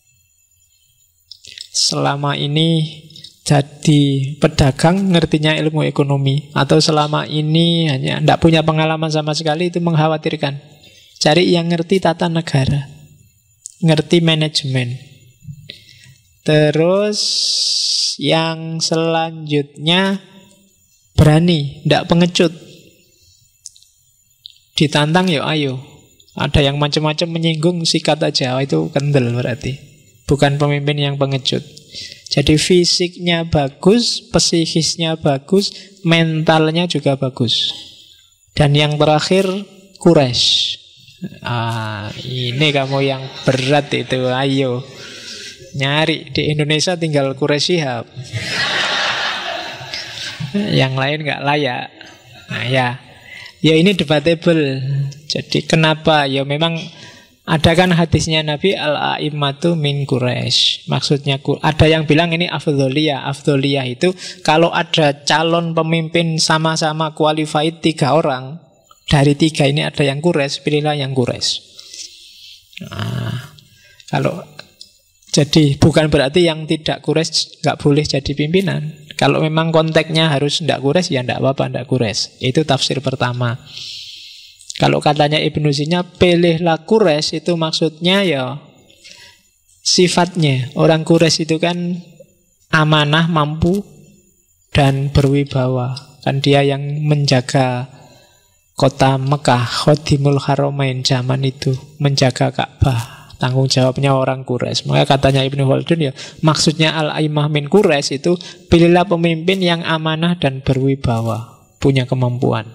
Selama ini jadi pedagang ngertinya ilmu ekonomi, atau selama ini hanya tidak punya pengalaman sama sekali, itu mengkhawatirkan. Cari yang ngerti tata negara, ngerti manajemen. Terus yang selanjutnya berani, tidak pengecut. Ditantang ya ayo. Ada yang macam-macam menyinggung, sikat aja. Itu kendel berarti. Bukan pemimpin yang pengecut. Jadi fisiknya bagus, psikisnya bagus, mentalnya juga bagus. Dan yang terakhir Quraisy. Ini kamu yang berat itu, ayo. Nyari di Indonesia tinggal Quraisy Shihab. Yang lain nggak layak. Nah ya ini debatable. Jadi kenapa? Ya memang ada kan hadisnya Nabi, al-a'immatu min Quraisy. Maksudnya ada yang bilang ini afdholiyah. Afdholiyah itu kalau ada calon pemimpin sama-sama qualified 3 orang, dari 3 ini ada yang Quraisy, pilihlah yang Quraisy. Jadi bukan berarti yang tidak Quraisy nggak boleh jadi pimpinan. Kalau memang konteksnya harus tidak Quraisy, ya tidak apa-apa tidak Quraisy. Itu tafsir pertama. Kalau katanya Ibnu Sina, pilihlah Quraisy, itu maksudnya ya sifatnya. Orang Quraisy itu kan amanah, mampu, dan berwibawa. Kan dia yang menjaga kota Mekah, Khodimul Haramain zaman itu, menjaga Ka'bah. Tanggung jawabnya orang Quraisy. Maka katanya Ibnu Khaldun ya, maksudnya al-a'immah min Quraisy itu pilihlah pemimpin yang amanah dan berwibawa, punya kemampuan.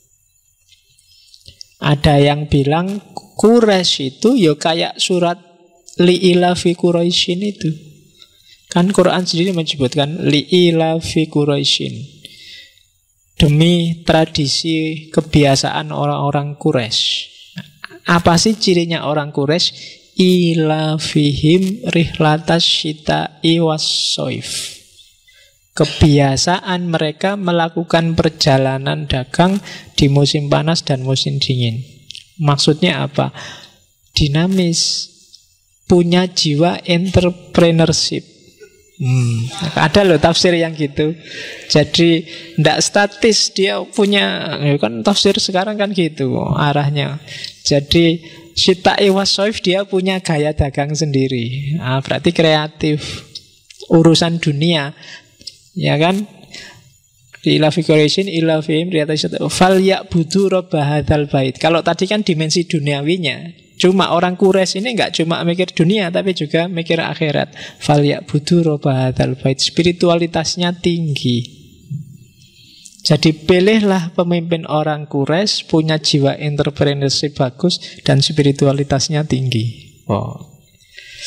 Ada yang bilang Quraisy itu ya kayak surat li'ila fi Quraisyin itu. Kan Quran sendiri menyebutkan li'ila fi Quraisyin. Demi tradisi kebiasaan orang-orang Quraisy. Apa sih cirinya orang Quraisy? Ila fihim rihlatas syita'i was-soif. Kebiasaan mereka melakukan perjalanan dagang di musim panas dan musim dingin. Maksudnya apa? Dinamis, punya jiwa entrepreneurship. Ada loh tafsir yang gitu. Jadi tidak statis, dia punya, kan tafsir sekarang kan gitu arahnya. Jadi syita'i was-soif, dia punya gaya dagang sendiri. Berarti kreatif. Urusan dunia, ya kan? Ila fi Quraisyin ila fihim riyatasy fal ya'budu rabb hadzal bait. Kalau tadi kan dimensi duniawinya, cuma orang Quraisy ini enggak cuma mikir dunia tapi juga mikir akhirat. Fal ya'budu rabb hadzal bait. Spiritualitasnya tinggi. Jadi pilihlah pemimpin orang Quraisy, punya jiwa entrepreneurship bagus dan spiritualitasnya tinggi.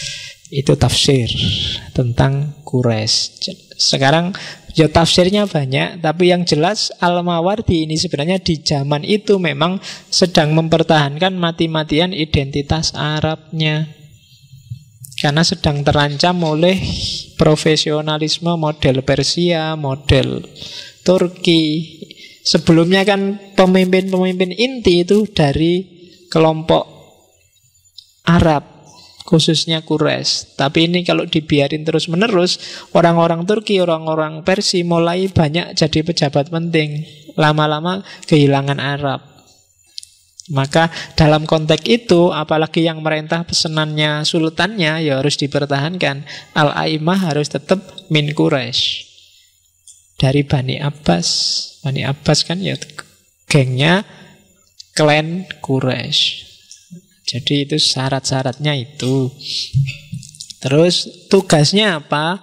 Itu tafsir tentang Quraisy. Sekarang ya tafsirnya banyak, tapi yang jelas Al-Mawardi ini sebenarnya di zaman itu memang sedang mempertahankan mati-matian identitas Arabnya. Karena sedang terancam oleh profesionalisme model Persia, model Turki. Sebelumnya kan pemimpin-pemimpin inti itu dari kelompok Arab, khususnya Quraisy. Tapi ini kalau dibiarin terus-menerus, orang-orang Turki, orang-orang Persia mulai banyak jadi pejabat penting. Lama-lama kehilangan Arab. Maka dalam konteks itu, apalagi yang merintah pesenannya sultannya, ya harus dipertahankan. Al-Aimah harus tetap min Quraisy, dari Bani Abbas. Bani Abbas kan ya gengnya klan Quraisy. Jadi itu syarat-syaratnya itu. Terus tugasnya apa?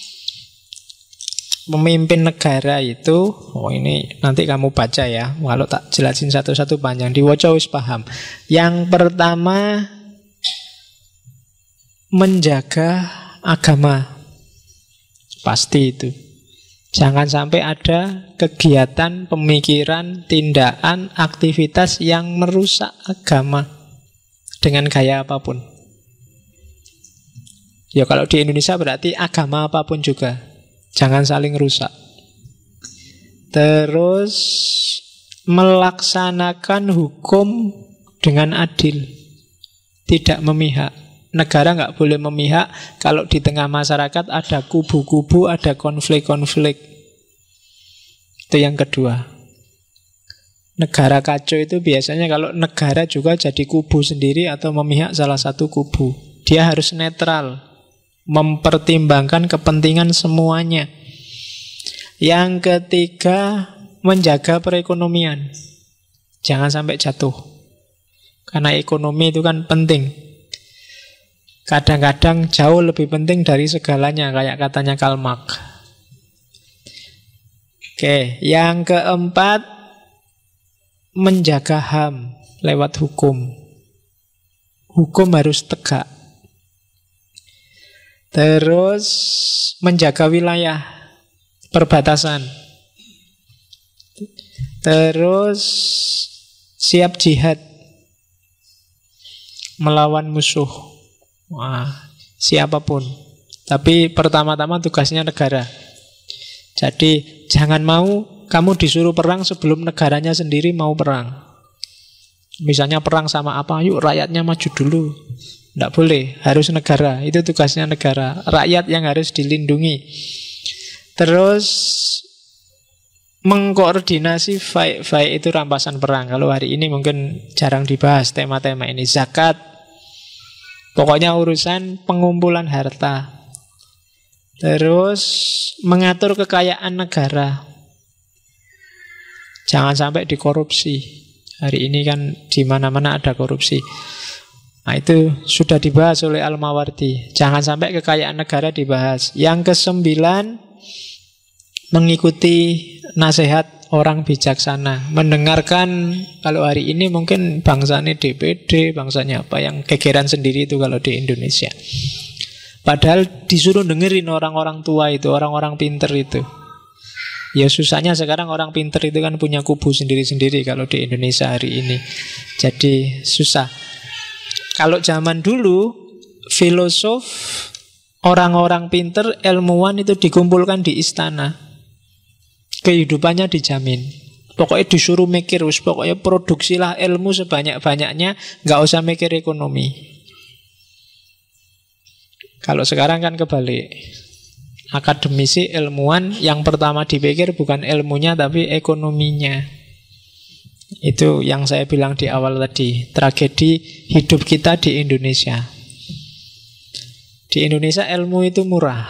Memimpin negara itu, oh ini nanti kamu baca ya. Walau tak jelasin satu-satu panjang, diwaca wis paham. Yang pertama, menjaga agama. Pasti itu. Jangan sampai ada kegiatan, pemikiran, tindakan, aktivitas yang merusak agama dengan gaya apapun. Ya kalau di Indonesia berarti agama apapun juga. Jangan saling rusak. Terus melaksanakan hukum dengan adil, tidak memihak. Negara nggak boleh memihak. Kalau di tengah masyarakat ada kubu-kubu, ada konflik-konflik. Itu yang kedua. Negara kacau itu biasanya kalau negara juga jadi kubu sendiri atau memihak salah satu kubu. Dia harus netral, mempertimbangkan kepentingan semuanya. Yang ketiga, menjaga perekonomian. Jangan sampai jatuh. Karena ekonomi itu kan penting. Kadang-kadang jauh lebih penting dari segalanya, kayak katanya Karl Marx. Oke, yang keempat, menjaga HAM lewat hukum. Hukum harus tegak. Terus menjaga wilayah perbatasan. Terus siap jihad melawan musuh. Wah, siapapun. Tapi pertama-tama tugasnya negara. Jadi jangan mau kamu disuruh perang sebelum negaranya sendiri mau perang. Misalnya perang sama apa, yuk rakyatnya maju dulu. Tidak boleh, harus negara. Itu tugasnya negara. Rakyat yang harus dilindungi. Terus mengkoordinasi fight itu rampasan perang. Kalau hari ini mungkin jarang dibahas tema-tema ini. Zakat. Pokoknya urusan pengumpulan harta. Terus mengatur kekayaan negara. Jangan sampai dikorupsi. Hari ini kan di mana-mana ada korupsi. Nah, itu sudah dibahas oleh Al-Mawardi. Jangan sampai kekayaan negara dibahas. Yang kesembilan, mengikuti nasihat orang bijaksana. Mendengarkan, kalau hari ini mungkin bangsanya DPD, bangsanya apa, yang gegeran sendiri itu kalau di Indonesia. Padahal disuruh dengerin orang-orang tua itu, orang-orang pinter itu. Ya susahnya sekarang orang pinter itu kan punya kubu sendiri-sendiri kalau di Indonesia hari ini. Jadi susah. Kalau zaman dulu, filosof, orang-orang pinter, ilmuwan itu dikumpulkan di istana. Kehidupannya dijamin. Pokoknya disuruh mikir, pokoknya produksilah ilmu sebanyak-banyaknya, nggak usah mikir ekonomi. Kalau sekarang kan kebalik. Akademisi, ilmuwan, yang pertama dipikir bukan ilmunya tapi ekonominya. Itu yang saya bilang di awal tadi, tragedi hidup kita di Indonesia. Di Indonesia ilmu itu murah,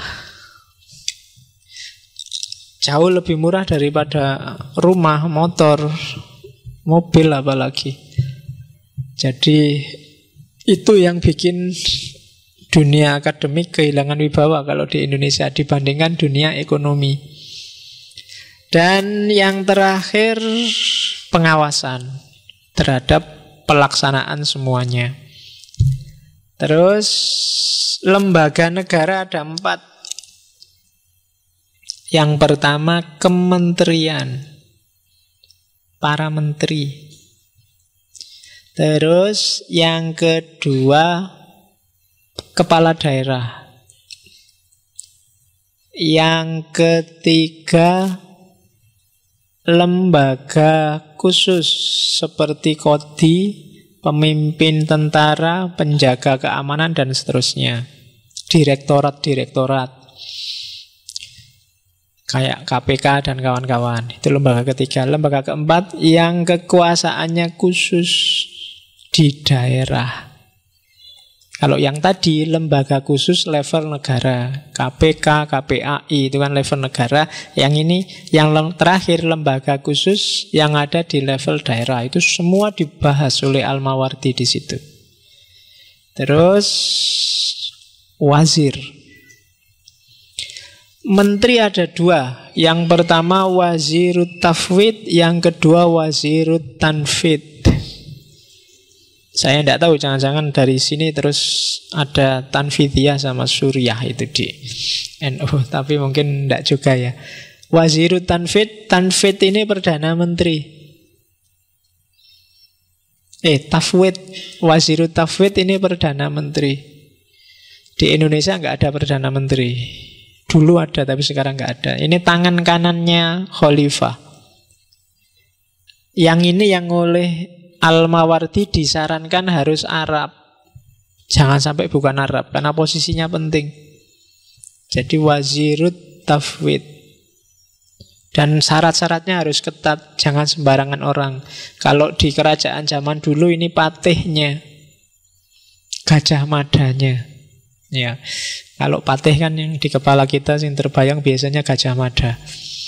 jauh lebih murah daripada rumah, motor, mobil apalagi. Jadi itu yang bikin dunia akademik kehilangan wibawa kalau di Indonesia dibandingkan dunia ekonomi. Dan yang terakhir, pengawasan terhadap pelaksanaan semuanya. Terus lembaga negara ada 4. Yang pertama kementerian, para menteri. Terus yang kedua kepala daerah. Yang ketiga lembaga khusus seperti Kodi, pemimpin tentara, penjaga keamanan, dan seterusnya. Direktorat-direktorat kayak KPK dan kawan-kawan. Itu lembaga ketiga. Lembaga keempat yang kekuasaannya khusus di daerah. Kalau yang tadi lembaga khusus level negara, KPK, KPAI itu kan level negara. Yang ini yang terakhir lembaga khusus yang ada di level daerah. Itu semua dibahas oleh Al-Mawardi di situ. Terus wazir. Menteri ada 2. Yang pertama wazirut tafwid, yang kedua wazirut tanfid. Saya tidak tahu, jangan-jangan dari sini terus ada Tanfidiyah sama Suriah itu di NU, tapi mungkin tidak juga ya. Wazirut Tanfid, Tanfid ini Perdana Menteri. Tafwid, Wazirut Tafwid ini Perdana Menteri. Di Indonesia nggak ada Perdana Menteri. Dulu ada tapi sekarang nggak ada. Ini tangan kanannya Khalifah. Yang ini yang oleh Al-Mawardi disarankan harus Arab. Jangan sampai bukan Arab, karena posisinya penting. Jadi wazirut tafwid. Dan syarat-syaratnya harus ketat. Jangan sembarangan orang. Kalau di kerajaan zaman dulu ini patihnya, Gajah Madanya. Ya, kalau patih kan yang di kepala kita yang terbayang biasanya Gajah Mada,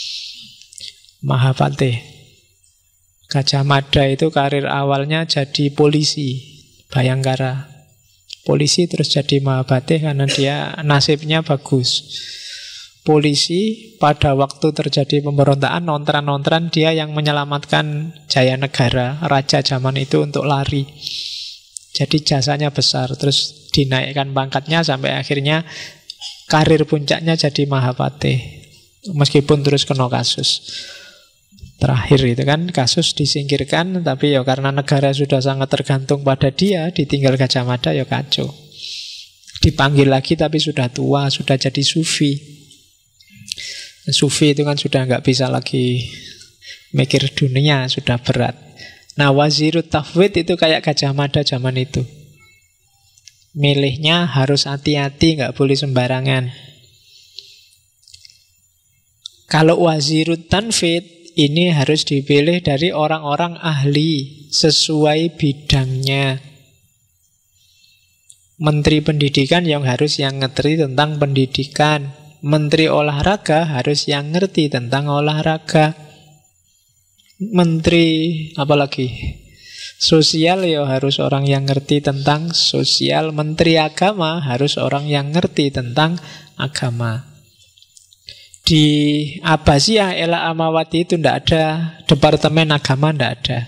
Mahapatih. Gajah Mada itu karir awalnya jadi polisi Bayangkara. Polisi terus jadi Mahapatih karena dia nasibnya bagus. Polisi pada waktu terjadi pemberontakan, nontran-nontran, dia yang menyelamatkan Jayanegara, raja zaman itu, untuk lari. Jadi jasanya besar. Terus dinaikkan pangkatnya sampai akhirnya karir puncaknya jadi Mahapatih. Meskipun terus kena kasus. Terakhir itu kan kasus disingkirkan, tapi ya karena negara sudah sangat tergantung pada dia, ditinggal Gajah Mada ya kacau. Dipanggil lagi tapi sudah tua, sudah jadi sufi. Sufi itu kan sudah nggak bisa lagi mikir dunia, sudah berat. Nah, wazirut tafwid itu kayak Gajah Mada zaman itu. Milihnya harus hati-hati, nggak boleh sembarangan. Kalau wazirut tanfid ini harus dipilih dari orang-orang ahli sesuai bidangnya. Menteri Pendidikan yang harus yang ngerti tentang pendidikan. Menteri Olahraga harus yang ngerti tentang olahraga. Menteri apalagi? Sosial ya harus orang yang ngerti tentang sosial. Menteri Agama harus orang yang ngerti tentang agama. Di Abbasiyah Ela Amawati itu tidak ada departemen agama, tidak ada.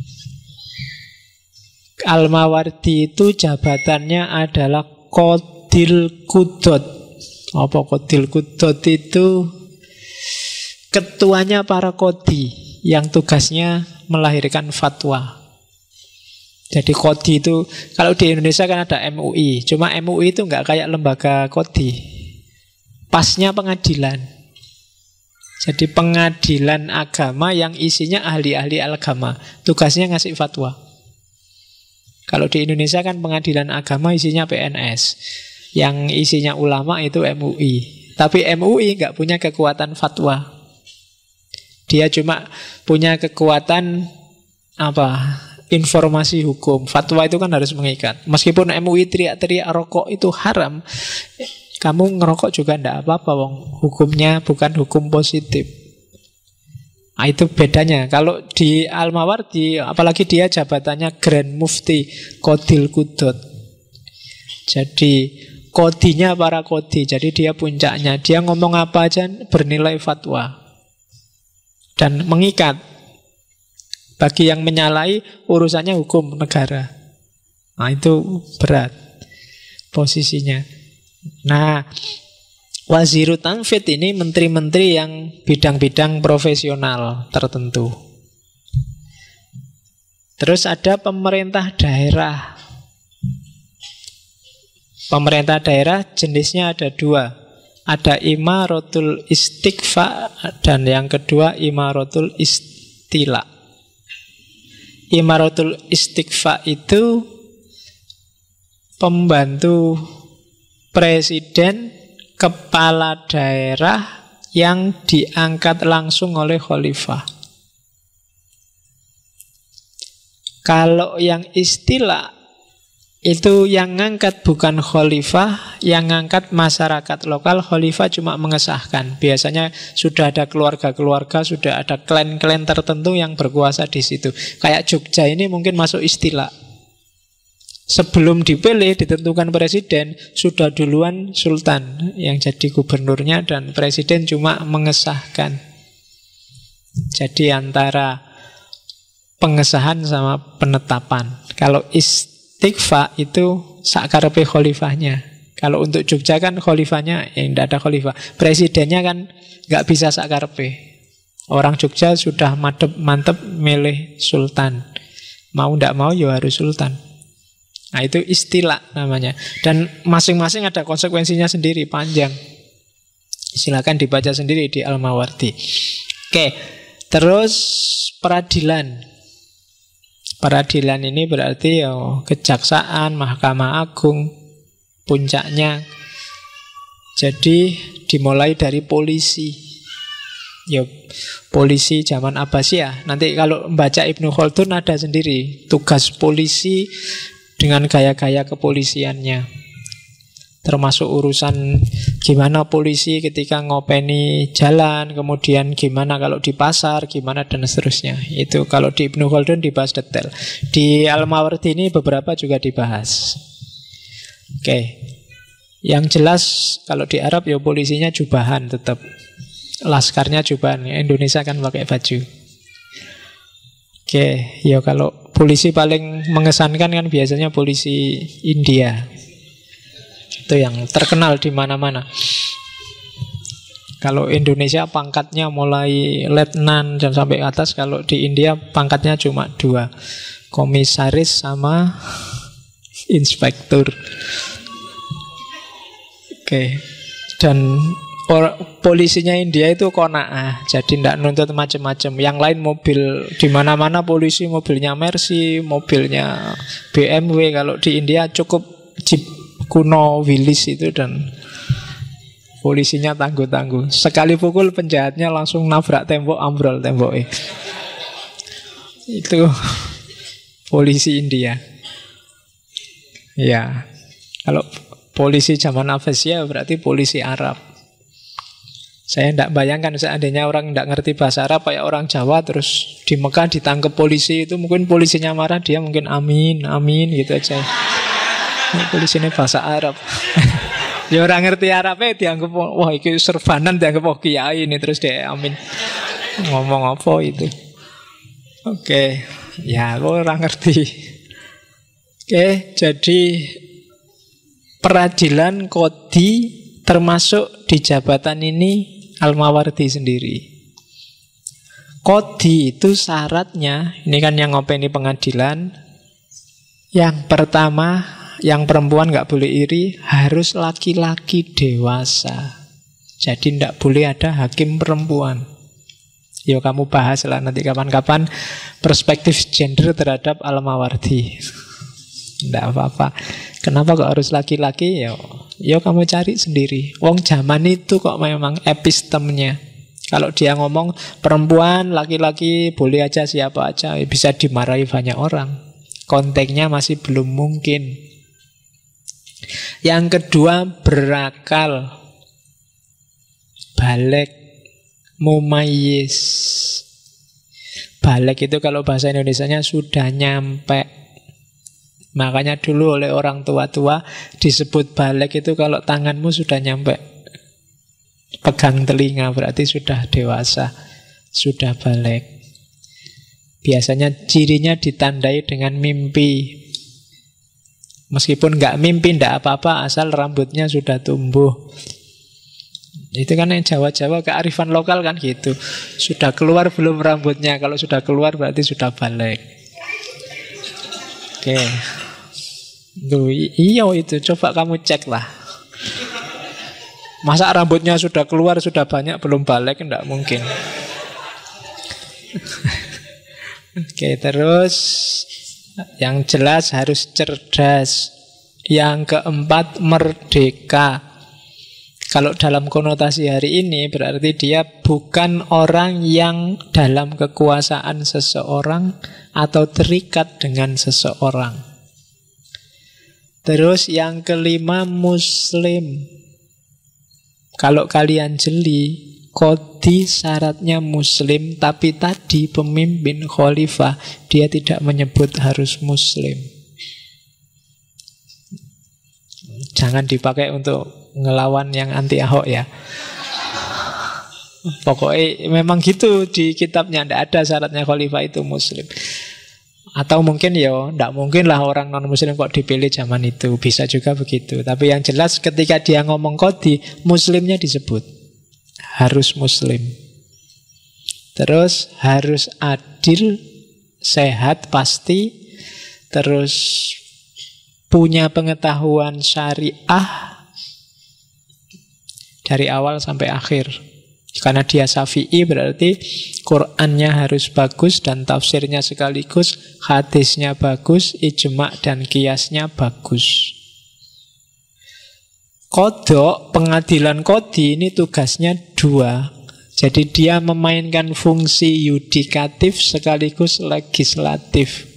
Al-Mawardi itu jabatannya adalah Qodil Qudot. Apa Qodil Qudot itu? Ketuanya para Qodi yang tugasnya melahirkan fatwa. Jadi Qodi itu, kalau di Indonesia kan ada MUI. Cuma MUI itu nggak kayak lembaga Qodi. Pasnya pengadilan. Jadi pengadilan agama yang isinya ahli-ahli agama. Tugasnya ngasih fatwa. Kalau di Indonesia kan pengadilan agama isinya PNS. Yang isinya ulama itu MUI. Tapi MUI nggak punya kekuatan fatwa. Dia cuma punya kekuatan informasi hukum. Fatwa itu kan harus mengikat. Meskipun MUI teriak-teriak rokok itu haram, kamu ngerokok juga tidak apa-apa, wong. Hukumnya bukan hukum positif. Nah, itu bedanya. Kalau di Al-Mawardi, apalagi dia jabatannya Grand Mufti Qodil Qudot. Jadi kodinya para kodi. Jadi dia puncaknya. Dia ngomong apa aja bernilai fatwa. Dan mengikat. Bagi yang menyalahi urusannya hukum negara. Nah, itu berat posisinya. Nah, Wazirut Tanfid ini menteri-menteri yang bidang-bidang profesional tertentu. Terus ada pemerintah daerah. Pemerintah daerah jenisnya ada dua. Ada Imaratul Istiqfa dan yang kedua Imaratul Istila. Imaratul Istiqfa itu pembantu presiden, kepala daerah yang diangkat langsung oleh khalifah. Kalau yang istilah itu yang ngangkat bukan khalifah, yang ngangkat masyarakat lokal. Khalifah cuma mengesahkan. Biasanya sudah ada keluarga-keluarga, sudah ada klan-klan tertentu yang berkuasa di situ. Kayak Jogja ini mungkin masuk istilah. Sebelum dipilih, ditentukan presiden, sudah duluan sultan yang jadi gubernurnya dan presiden cuma mengesahkan. Jadi antara pengesahan sama penetapan. Kalau Istiqfa itu sakarepe khalifahnya. Kalau untuk Jogja kan khalifahnya yang tidak ada khalifah. Presidennya kan nggak bisa sakarepe. Orang Jogja sudah mantep milih sultan. Mau tidak mau ya harus sultan. Nah itu istilah namanya. Dan masing-masing ada konsekuensinya sendiri, panjang. Silakan dibaca sendiri di Al-Mawardi. Oke, terus peradilan. Peradilan ini berarti ya kejaksaan, Mahkamah Agung, puncaknya. Jadi dimulai dari polisi. Ya polisi zaman Abbasiyah. Nanti kalau membaca Ibnu Khaldun ada sendiri tugas polisi dengan gaya-gaya kepolisiannya. Termasuk urusan gimana polisi ketika ngopeni jalan, kemudian gimana kalau di pasar, gimana dan seterusnya. Itu kalau di Ibnu Khaldun dibahas detail. Di Al-Mawardi ini beberapa juga dibahas. Oke. Yang jelas kalau di Arab ya polisinya jubahan tetap. Laskarnya jubahan. Indonesia kan pakai baju. Oke, ya kalau polisi paling mengesankan kan biasanya polisi India. Itu yang terkenal di mana-mana. Kalau Indonesia pangkatnya mulai letnan dan sampai atas. Kalau di India pangkatnya cuma 2, komisaris sama inspektur. Oke. Dan polisinya India itu qanaah, jadi tidak nuntut macam-macam. Yang lain mobil di mana-mana polisi, mobilnya Mercy, mobilnya BMW. Kalau di India cukup jeep kuno Willys itu dan polisinya tangguh-tangguh. Sekali pukul penjahatnya langsung nabrak tembok, ambrol temboknya. Itu polisi India. Ya, kalau polisi zaman Abbasiyah berarti polisi Arab. Saya tidak bayangkan seandainya orang tidak ngerti bahasa Arab kayak orang Jawa terus di Mekah ditangkap polisi itu mungkin polisinya marah, dia mungkin amin, amin gitu aja. Polisi ini bahasa Arab. Ya orang ngerti Arabnya dianggap wah itu serbanan, dianggap oh kiai ini, terus dia amin. Ngomong apa itu? Oke, ya orang ngerti. Oke, jadi peradilan kodi termasuk di jabatan ini Al-Mawardi sendiri. Kodi itu syaratnya, ini kan yang ngopeni pengadilan. Yang pertama, yang perempuan nggak boleh iri, harus laki-laki dewasa. Jadi tidak boleh ada hakim perempuan. Yo kamu bahas lah nanti kapan-kapan perspektif gender terhadap Al-Mawardi. Tidak apa-apa. Kenapa kok harus laki-laki? Yo kamu cari sendiri. Wong zaman itu kok memang epistemnya. Kalau dia ngomong perempuan, laki-laki boleh aja siapa aja, bisa dimarahi banyak orang. Konteksnya masih belum mungkin. Yang kedua berakal, balik, mumayyiz. Balik itu kalau bahasa Indonesianya sudah nyampe. Makanya dulu oleh orang tua-tua disebut balik itu kalau tanganmu sudah nyampe pegang telinga berarti sudah dewasa, sudah balik. Biasanya cirinya ditandai dengan mimpi. Meskipun nggak mimpi, nggak apa-apa, asal rambutnya sudah tumbuh. Itu kan yang Jawa-Jawa, kearifan lokal kan gitu. Sudah keluar belum rambutnya? Kalau sudah keluar berarti sudah balik. Oke. Duh, iya itu, coba kamu cek lah. Masa rambutnya sudah keluar, sudah banyak, belum balik? Tidak mungkin. Oke, terus yang jelas harus cerdas. Yang keempat, merdeka. Kalau dalam konotasi hari ini berarti dia bukan orang yang dalam kekuasaan seseorang atau terikat dengan seseorang. Terus yang kelima, muslim. Kalau kalian jeli, Qadhi syaratnya muslim, tapi tadi pemimpin khalifah dia tidak menyebut harus muslim. Jangan dipakai untuk ngelawan yang anti Ahok ya. Pokoknya memang gitu di kitabnya, tidak ada syaratnya khalifah itu muslim. Atau mungkin ya tidak mungkin lah orang non muslim kok dipilih zaman itu. Bisa juga begitu. Tapi yang jelas ketika dia ngomong Qadhi, muslimnya disebut. Harus muslim. Terus harus adil, sehat pasti. Terus punya pengetahuan syariah dari awal sampai akhir. Karena dia Syafi'i berarti Qur'annya harus bagus dan tafsirnya sekaligus, hadisnya bagus, ijma' dan kiasnya bagus. Qadha, pengadilan Qadhi ini tugasnya dua. Jadi dia memainkan fungsi yudikatif sekaligus legislatif.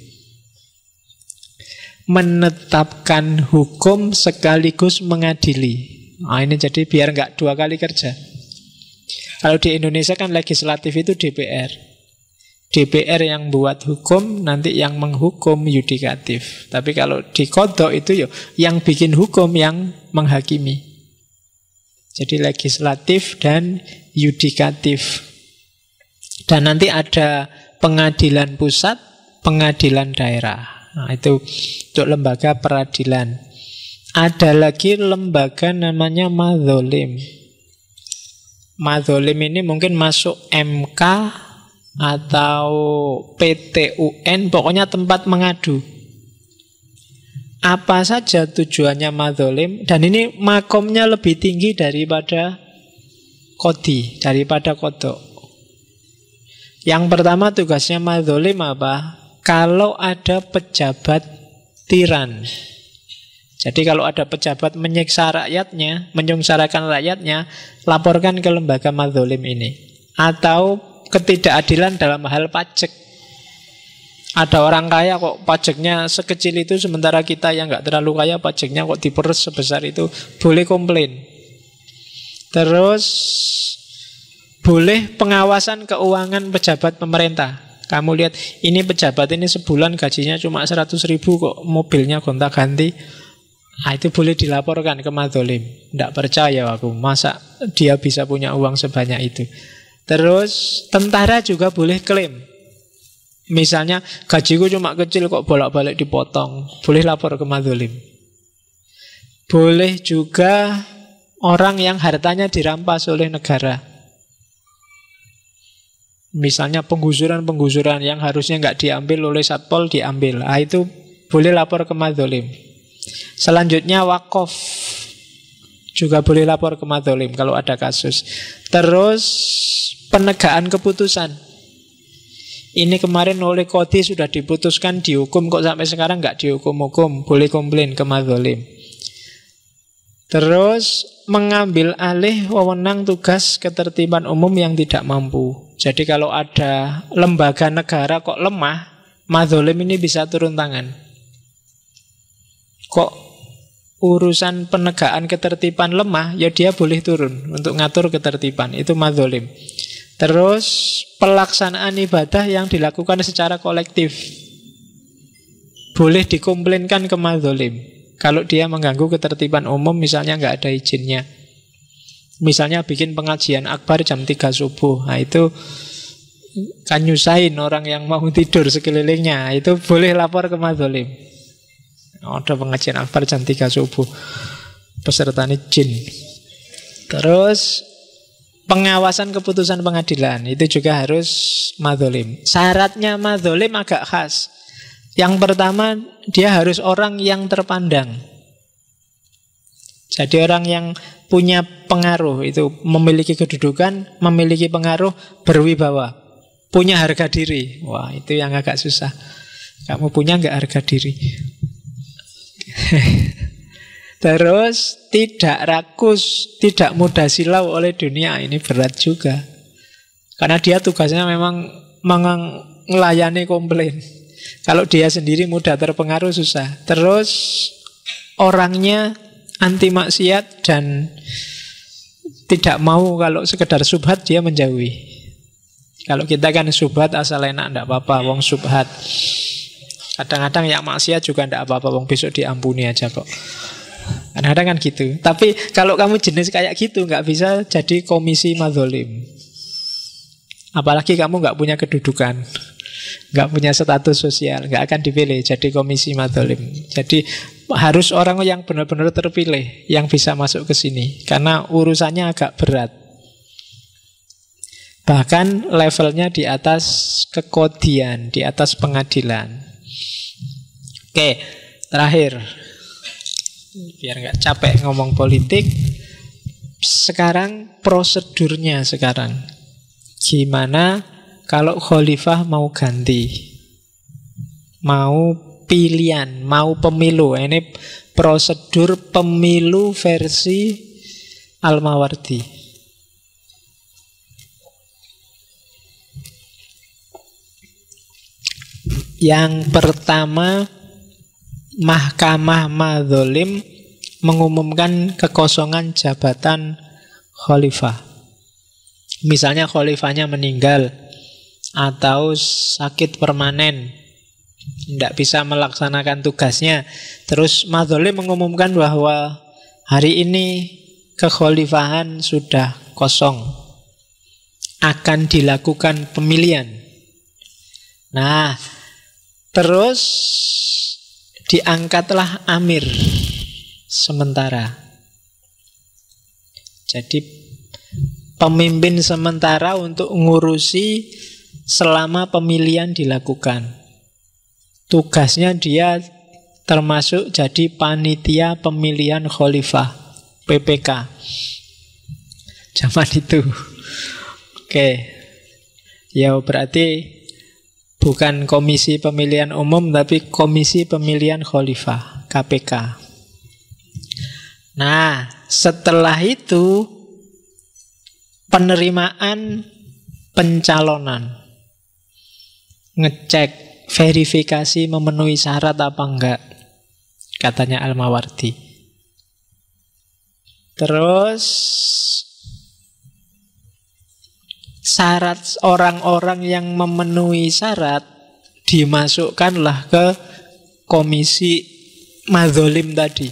Menetapkan hukum sekaligus mengadili. Nah ini jadi biar nggak dua kali kerja. Kalau di Indonesia kan legislatif itu DPR. DPR yang buat hukum, nanti yang menghukum yudikatif. Tapi kalau di Qadha itu yang bikin hukum, yang menghakimi. Jadi legislatif dan yudikatif. Dan nanti ada pengadilan pusat, pengadilan daerah. Nah, itu untuk lembaga peradilan. Ada lagi lembaga namanya madzolim. Madzolim ini mungkin masuk MK atau PT UN, pokoknya tempat mengadu. Apa saja tujuannya madzolim, dan ini makomnya lebih tinggi daripada Qadhi, daripada Qadha. Yang pertama tugasnya madzolim apa? Kalau ada pejabat tiran. Jadi kalau ada pejabat menyiksa rakyatnya, menyengsarakan rakyatnya, laporkan ke lembaga madzolim ini. Atau ketidakadilan dalam hal pajak. Ada orang kaya kok pajaknya sekecil itu, sementara kita yang nggak terlalu kaya pajaknya kok diperes sebesar itu, boleh komplain. Terus boleh pengawasan keuangan pejabat pemerintah. Kamu lihat ini pejabat ini sebulan gajinya cuma 100.000 kok mobilnya gonta-ganti. Nah, itu boleh dilaporkan ke madzolim. Tidak percaya aku, masa dia bisa punya uang sebanyak itu. Terus tentara juga boleh klaim. Misalnya gajiku cuma kecil kok bolak-balik dipotong, boleh lapor ke madzolim. Boleh juga orang yang hartanya dirampas oleh negara. Misalnya penggusuran yang harusnya nggak diambil oleh Satpol diambil. Nah, itu boleh lapor ke madzolim. Selanjutnya wakaf juga boleh lapor ke madzolim kalau ada kasus. Terus penegakan keputusan. Ini kemarin oleh Qadhi sudah diputuskan dihukum, kok sampai sekarang nggak dihukum-hukum, boleh komplain ke madzolim. Terus mengambil alih wewenang tugas ketertiban umum yang tidak mampu. Jadi kalau ada lembaga negara kok lemah, madzolim ini bisa turun tangan. Kok urusan penegakan ketertiban lemah, ya dia boleh turun untuk ngatur ketertiban. Itu madzolim. Terus pelaksanaan ibadah yang dilakukan secara kolektif boleh dikomplainkan ke madzolim. Kalau dia mengganggu ketertiban umum, misalnya nggak ada izinnya. Misalnya bikin pengajian akbar jam 3 subuh. Nah itu kan nyusahin orang yang mau tidur sekelilingnya. Itu boleh lapor ke madzolim. Ada pengajian akbar jam 3 subuh. Pesertanya jin. Terus pengawasan keputusan pengadilan itu juga harus madzolim. Syaratnya madzolim agak khas. Yang pertama, dia harus orang yang terpandang. Jadi orang yang punya pengaruh, itu memiliki kedudukan, memiliki pengaruh, berwibawa, punya harga diri. Wah, itu yang agak susah. Kamu punya nggak harga diri? Terus tidak rakus, tidak mudah silau oleh dunia. Ini berat juga. Karena dia tugasnya memang melayani komplain. Kalau dia sendiri mudah terpengaruh, susah. Terus orangnya anti maksiat dan tidak mau kalau sekedar subhat dia menjauhi. Kalau kita kan subhat asal enak, tidak apa-apa, wong subhat. Kadang-kadang yang maksiat juga tidak apa-apa, wong besok diampuni aja kok. Kadang-kadang kan gitu. Tapi kalau kamu jenis kayak gitu, nggak bisa jadi komisi madzolim. Apalagi kamu nggak punya kedudukan, nggak punya status sosial, nggak akan dipilih jadi komisi madzolim. Jadi harus orang yang benar-benar terpilih yang bisa masuk ke sini, karena urusannya agak berat. Bahkan levelnya di atas kekodian, di atas pengadilan. Oke, terakhir, biar nggak capek ngomong politik. Sekarang prosedurnya sekarang, gimana kalau khalifah mau ganti, mau pilihan, mau pemilu. Ini prosedur pemilu versi Al-Mawardi. Yang pertama, Mahkamah Madzolim mengumumkan kekosongan jabatan khalifah. Misalnya khalifahnya meninggal atau sakit permanen, tidak bisa melaksanakan tugasnya. Terus madzolim mengumumkan bahwa hari ini kekhalifahan sudah kosong, akan dilakukan pemilihan. Nah, terus diangkatlah amir sementara. Jadi pemimpin sementara untuk ngurusi selama pemilihan dilakukan. Tugasnya dia termasuk jadi panitia pemilihan khalifah, PPK. Zaman itu. Oke. Ya berarti bukan komisi pemilihan umum, tapi komisi pemilihan khalifah, KPK. Nah, setelah itu penerimaan pencalonan, ngecek, verifikasi memenuhi syarat apa enggak, katanya Al-Mawardi. Terus syarat orang-orang yang memenuhi syarat dimasukkanlah ke komisi madzolim tadi,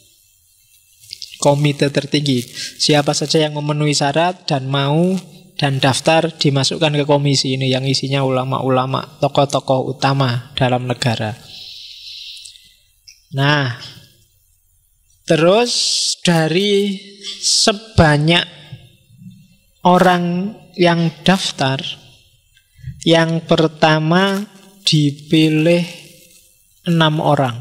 komite tertinggi. Siapa saja yang memenuhi syarat dan mau dan daftar dimasukkan ke komisi ini, yang isinya ulama-ulama, tokoh-tokoh utama dalam negara. Nah, terus dari sebanyak orang yang daftar, yang pertama dipilih 6 orang.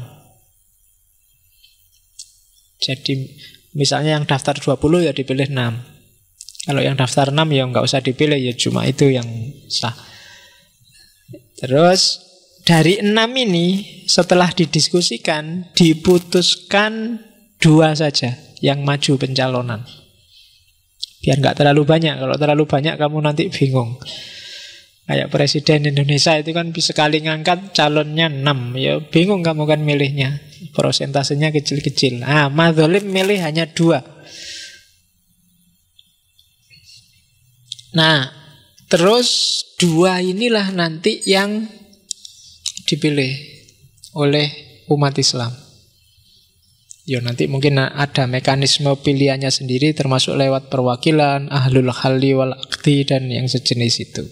Jadi misalnya yang daftar 20 ya dipilih 6. Kalau yang daftar 6 ya nggak usah dipilih, ya cuma itu yang sah. Terus dari 6 ini setelah didiskusikan, diputuskan 2 saja yang maju pencalonan. Biar nggak terlalu banyak. Kalau terlalu banyak kamu nanti bingung. Kayak Presiden Indonesia itu kan sekali ngangkat calonnya 6. Ya bingung kamu kan milihnya. Prosentasenya kecil-kecil. Ah, madzolim milih hanya 2. Nah, terus 2 inilah nanti yang dipilih oleh umat Islam. Ya nanti mungkin ada mekanisme pilihannya sendiri, termasuk lewat perwakilan, ahlul halli wal aqdi dan yang sejenis itu.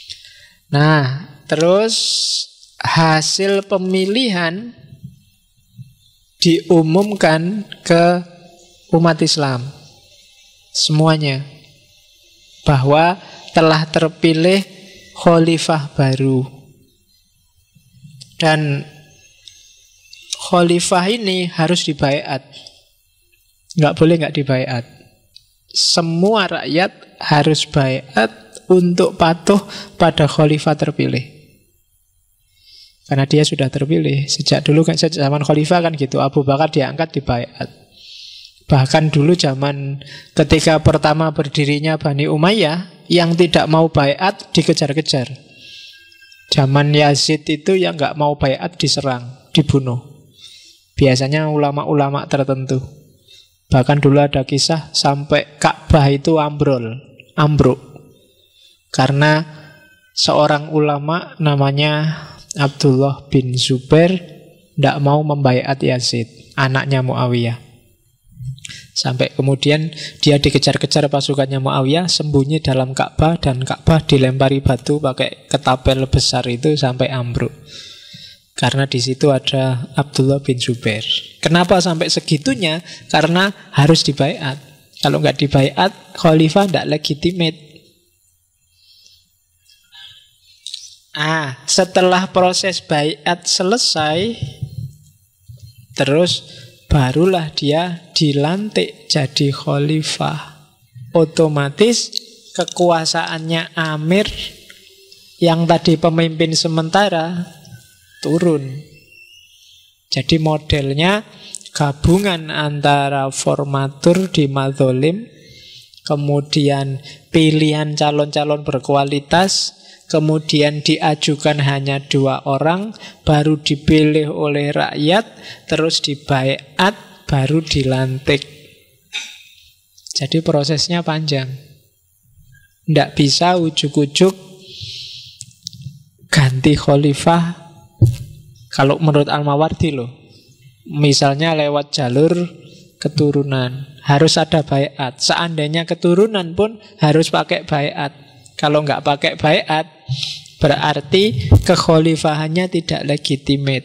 Nah, terus hasil pemilihan diumumkan ke umat Islam semuanya bahwa telah terpilih khalifah baru. Dan khalifah ini harus dibaiat. Nggak boleh nggak dibaiat. Semua rakyat harus baiat untuk patuh pada khalifah terpilih. Karena dia sudah terpilih. Sejak dulu kan, sejak zaman khalifah kan gitu. Abu Bakar diangkat dibaiat. Bahkan dulu zaman ketika pertama berdirinya Bani Umayyah, yang tidak mau baiat dikejar-kejar. Zaman Yazid itu yang nggak mau baiat diserang, dibunuh. Biasanya ulama-ulama tertentu. Bahkan dulu ada kisah sampai Ka'bah itu ambruk. Karena seorang ulama namanya Abdullah bin Zubair tidak mau membaiat Yazid, anaknya Muawiyah. Sampai kemudian dia dikejar-kejar pasukannya Muawiyah, sembunyi dalam Ka'bah, dan Ka'bah dilempari batu pakai ketapel besar itu sampai ambruk. Karena di situ ada Abdullah bin Zubair. Kenapa sampai segitunya? Karena harus dibaiat. Kalau nggak dibaiat, khalifah tidak legitimate. Setelah proses baiat selesai, terus barulah dia dilantik jadi khalifah. Otomatis kekuasaannya Amir yang tadi pemimpin sementara turun. Jadi modelnya gabungan antara formatur di madzolim, kemudian pilihan calon-calon berkualitas, kemudian diajukan hanya 2 orang, baru dipilih oleh rakyat, terus dibaiat, baru dilantik. Jadi prosesnya panjang. Tidak bisa ujuk-ujuk ganti khalifah. Kalau menurut Al-Mawardi loh, misalnya lewat jalur keturunan, harus ada baiat. Seandainya keturunan pun harus pakai baiat. Kalau nggak pakai baiat, berarti kekhalifahannya tidak legitimate.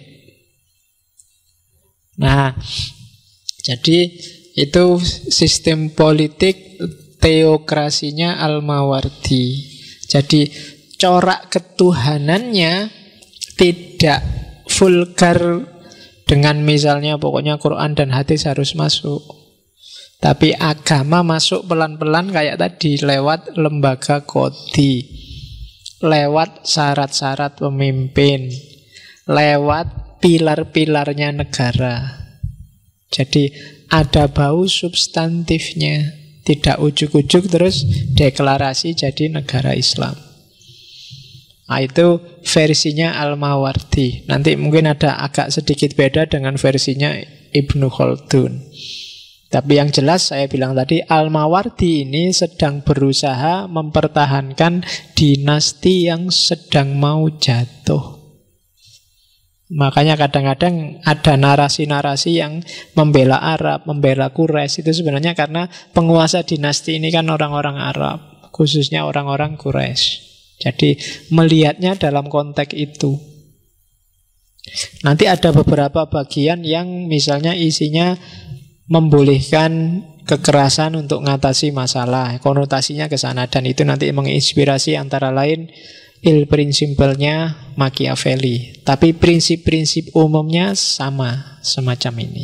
Nah, jadi itu sistem politik teokrasinya Al-Mawardi. Jadi corak ketuhanannya tidak vulgar dengan misalnya pokoknya Quran dan hadis harus masuk. Tapi agama masuk pelan-pelan kayak tadi, lewat lembaga kodi, lewat syarat-syarat pemimpin, lewat pilar-pilarnya negara. Jadi ada bau substantifnya, tidak ujuk-ujuk terus deklarasi jadi negara Islam. Nah, itu versinya Al-Mawardi. Nanti mungkin ada agak sedikit beda dengan versinya Ibnu Khaldun. Tapi yang jelas saya bilang tadi, Al-Mawardi ini sedang berusaha mempertahankan dinasti yang sedang mau jatuh. Makanya kadang-kadang ada narasi-narasi yang membela Arab, membela Quraisy. Itu sebenarnya karena penguasa dinasti ini kan orang-orang Arab, khususnya orang-orang Quraisy. Jadi melihatnya dalam konteks itu. Nanti ada beberapa bagian yang misalnya isinya membolehkan kekerasan untuk mengatasi masalah, konotasinya ke sana, dan itu nanti menginspirasi antara lain il principle-nya Machiavelli. Tapi prinsip-prinsip umumnya sama, semacam ini.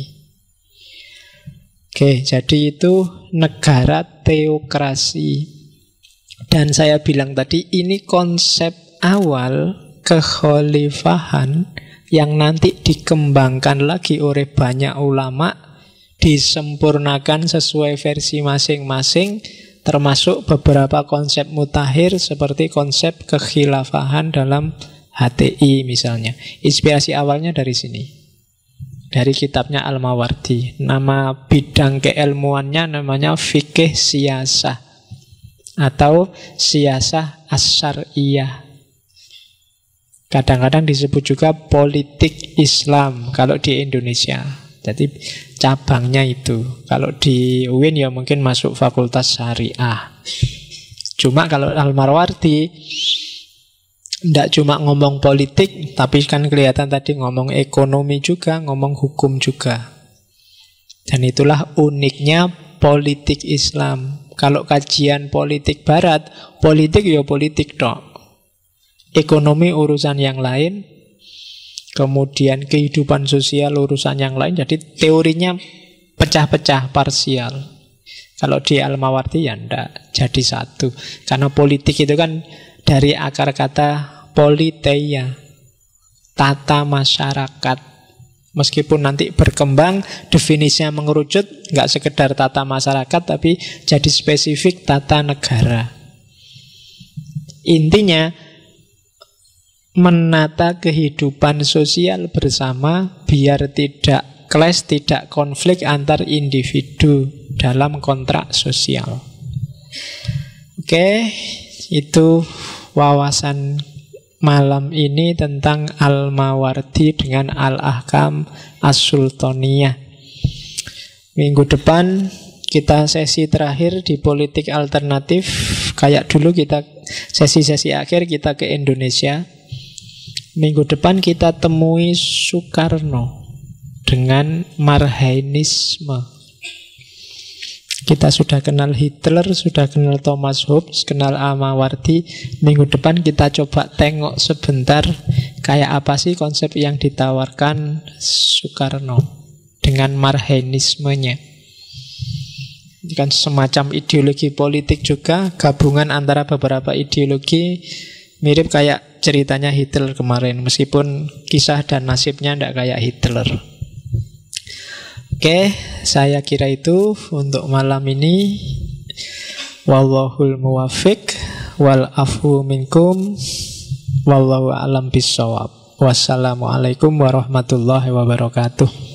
Oke, jadi itu negara teokrasi. Dan saya bilang tadi, ini konsep awal kekhalifahan yang nanti dikembangkan lagi oleh banyak ulama, disempurnakan sesuai versi masing-masing, termasuk beberapa konsep mutakhir seperti konsep kekhilafahan dalam HTI misalnya. Inspirasi awalnya dari sini, dari kitabnya Al-Mawardi. Nama bidang keilmuannya namanya fikih siyasah atau siyasah as-syar'iyah. Kadang-kadang disebut juga politik Islam kalau di Indonesia. Jadi cabangnya itu. Kalau di UIN ya mungkin masuk fakultas syariah. Cuma kalau Al-Mawardi tidak cuma ngomong politik, tapi kan kelihatan tadi ngomong ekonomi juga, ngomong hukum juga. Dan itulah uniknya politik Islam. Kalau kajian politik Barat, politik ya politik tok. Ekonomi urusan yang lain, kemudian kehidupan sosial urusan yang lain. Jadi teorinya pecah-pecah, parsial. Kalau di Al-Mawardi ya ndak jadi satu. Karena politik itu kan dari akar kata politeia, tata masyarakat. Meskipun nanti berkembang, definisinya mengerucut, nggak sekedar tata masyarakat, tapi jadi spesifik tata negara. Intinya, menata kehidupan sosial bersama biar tidak clash, tidak konflik antar individu dalam kontrak sosial. Oke, itu wawasan malam ini tentang Al-Mawardi dengan Al-Ahkam As-Sultaniyah. Minggu depan kita sesi terakhir di politik alternatif. Kayak dulu kita sesi-sesi akhir kita ke Indonesia. Minggu depan kita temui Soekarno dengan Marhainisme. Kita sudah kenal Hitler, sudah kenal Thomas Hobbes, kenal Al-Mawardi. Minggu depan kita coba tengok sebentar kayak apa sih konsep yang ditawarkan Soekarno dengan Marhainismenya. Ini kan semacam ideologi politik juga, gabungan antara beberapa ideologi, mirip kayak ceritanya Hitler kemarin, meskipun kisah dan nasibnya tidak kayak Hitler. Oke, saya kira itu untuk malam ini. Wallahul muwaffiq wal afu minkum wallahu a'lam bissawab. Wassalamualaikum warahmatullahi wabarakatuh.